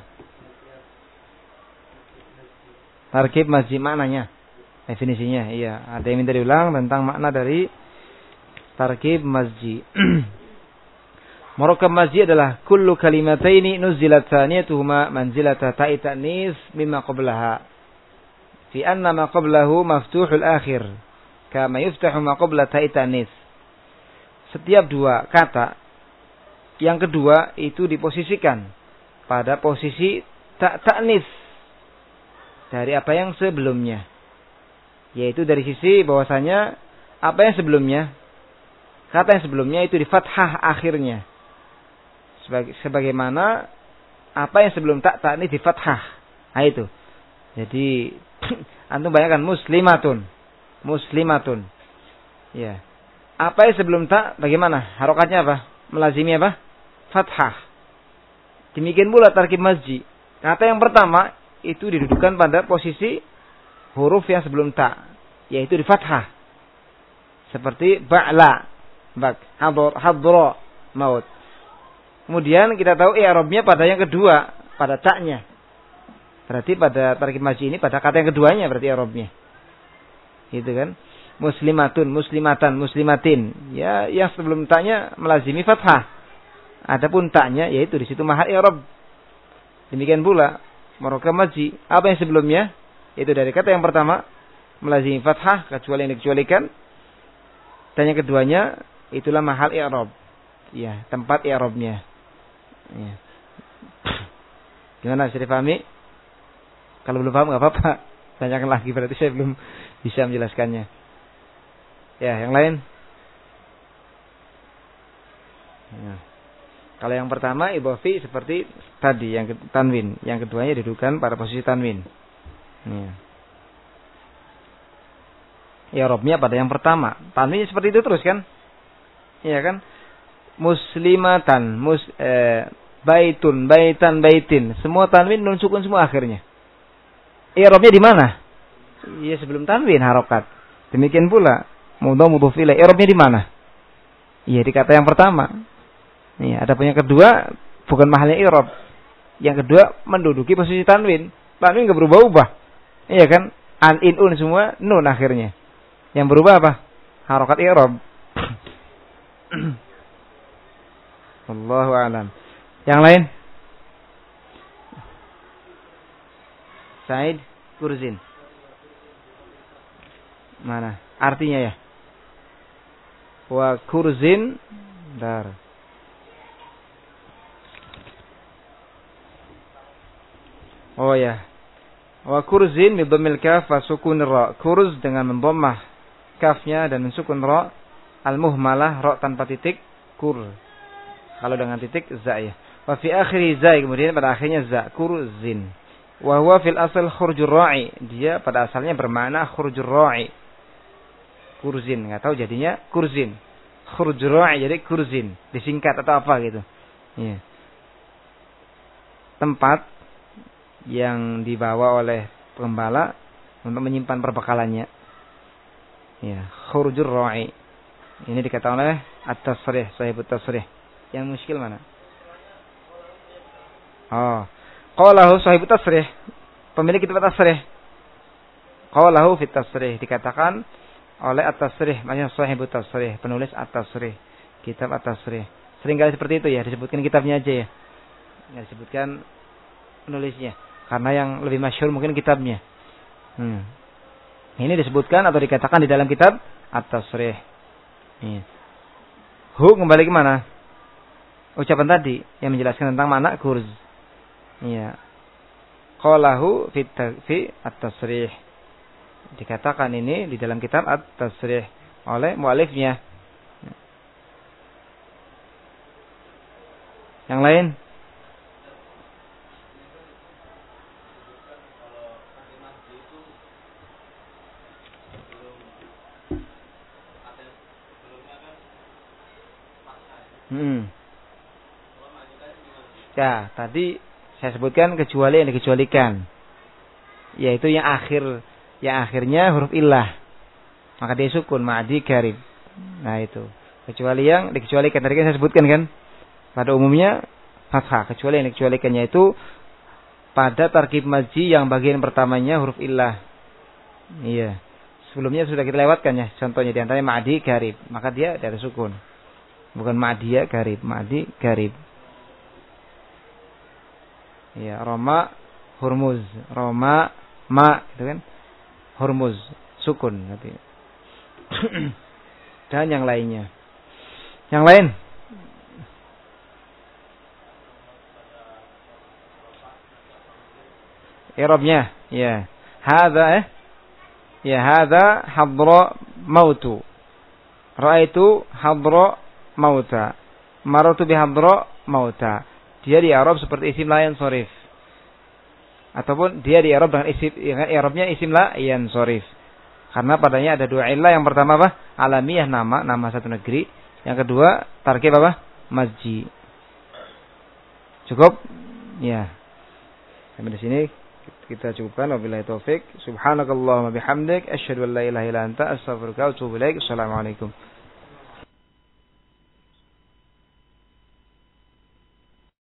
Tarkib masjid, maknanya, definisinya. Iya, ada yang minta diulang tentang makna dari tarkib masjid. Murakab masjid adalah kullu kalimataini nuzilat thaniyatuhuma manzilata ta'i ta'nis mimma qablaha fi anna ma qablahu maftuhul akhir kama yuftahu ma qabla ta'i ta'nis. Setiap dua kata yang kedua itu diposisikan pada posisi ta' ta'nis dari apa yang sebelumnya, yaitu dari sisi bahwasanya apa yang sebelumnya, kata yang sebelumnya itu di fathah akhirnya, Sebaga, sebagaimana apa yang sebelum tak tak ini di fathah. Nah itu. Jadi antum bayangkan muslimatun, muslimatun. Ya. Apa yang sebelum tak bagaimana? Harokatnya apa? Melazimi apa? Fathah. Demikian pula tarkib masjid. Kata yang pertama itu didudukan pada posisi huruf yang sebelum tak, yaitu di fathah. Seperti ba'la, bak, hador, hadro, maut. Kemudian kita tahu i'rabnya pada yang kedua, pada taknya. Berarti pada tarkib masjid ini pada kata yang keduanya berarti i'rabnya. Gitu kan? Muslimatun, muslimatan, muslimatin. Ya, yang sebelum taknya melazimi fathah. Adapun taknya yaitu di situ mahal i'rab. Demikian pula murakab masjid. Apa yang sebelumnya? Yaitu dari kata yang pertama melazimi fathah kecuali yang dikecualikan. Dan yang keduanya itulah mahal i'rab. Ya, tempat i'rabnya. Ya. Gimana, bisa dipahami? Kalau belum paham nggak apa-apa, tanyakan lagi, berarti saya belum bisa menjelaskannya. Ya, yang lain? Ya. Kalau yang pertama idhofi seperti tadi yang tanwin, yang keduanya didudukan pada posisi tanwin. Ya. I'rabnya pada yang pertama. Tanwin seperti itu terus kan? Iya kan? Muslimatan, mus eh, baitun, baitan, baitin. Semua tanwin nun sukun semua akhirnya. I'rabnya di mana? Iya sebelum tanwin harokat. Demikian pula mudhaf mudhaf ilaih. I'rabnya di mana? Iya di kata yang pertama. Iya, ada yang kedua bukan mahalnya i'rab. Yang kedua menduduki posisi tanwin. Tanwin enggak berubah-ubah. Iya kan? An in un semua nun akhirnya. Yang berubah apa? Harokat i'rab. Allahu a'lam. Yang lain? Said Kurzin. Mana? Artinya ya? Wa kurzin dar. Oh ya. Wa kurzin bi dhammil kaf wa sukun ra. Kurz dengan memdomah kafnya dan mensukun ra. Al-muhmalah ra tanpa titik kur. Kalau dengan titik za ya. Wa fi akhiri za kemudian pada akhirnya za kurzin. Wa huwa fil asal khurjur ra'i. Dia pada asalnya bermakna khurjur ra'i. Kurzin, enggak tahu jadinya kurzin. Khurjur ra'i jadi kurzin, disingkat atau apa gitu. Iya. Tempat yang dibawa oleh pengembala untuk menyimpan perbekalannya. Ya, khurjur ra'i. Ini dikatakan oleh at-tasrih, sahibut tasrih. Yang muskil mana? Oh. Qalahu sahibut tasrih, pemilik kitab tasrih. Qalahu fit tasrih dikatakan oleh at-tasrih, maksudnya sahibut tasrih, penulis at-tasrih, kitab at-tasrih. Sering kali seperti itu ya, disebutkan kitabnya aja ya. Enggak disebutkan penulisnya. Karena yang lebih masyhur mungkin kitabnya. Hmm. Ini disebutkan atau dikatakan di dalam kitab At-Tasrih. Iya. Hu kembali ke mana? Ucapan tadi yang menjelaskan tentang makna kurz. Iya. Qalahu fi fi At-Tasrih. Dikatakan ini di dalam kitab At-Tasrih oleh mualifnya. Yang lain? Hmm. Ya, tadi saya sebutkan kecuali yang dikecualikan, yaitu yang akhir, yang akhirnya huruf illah, maka dia sukun ma'adi karib. Nah itu, kecuali yang dikecualikan tadi kan saya sebutkan kan, pada umumnya fathah, kecuali yang dikecualikannya itu pada tarkib maji yang bagian pertamanya huruf illah. Iya, sebelumnya sudah kita lewatkan ya, contohnya di antaranya ma'adi karib, maka dia ada sukun. Bukan ma'diyah garib, ma'di garib. Ya, Roma Hurmuz, Roma ma itu kan Hurmuz, sukun nanti. Dan yang lainnya. Yang lain? I'rabnya, ya. Hadza eh ya hadza hadra mautu. Ra'aitu hadra mauta. Maratu bihadra mauta. Dia di Arab seperti isim la yansharif. Ataupun dia di Arab dengan isim i'rabnya isim la yansharif. Karena padanya ada dua illah. Yang pertama apa? Alamiah, nama, nama satu negeri. Yang kedua tarkib apa? Masji. Cukup? Ya. Sampai di sini kita cukupkan. Wabillahi taufik. Subhanakallahumma bihamdik asyhadu an la ilaha illa anta astaghfiruka wa atubu ilaik. Assalamualaikum.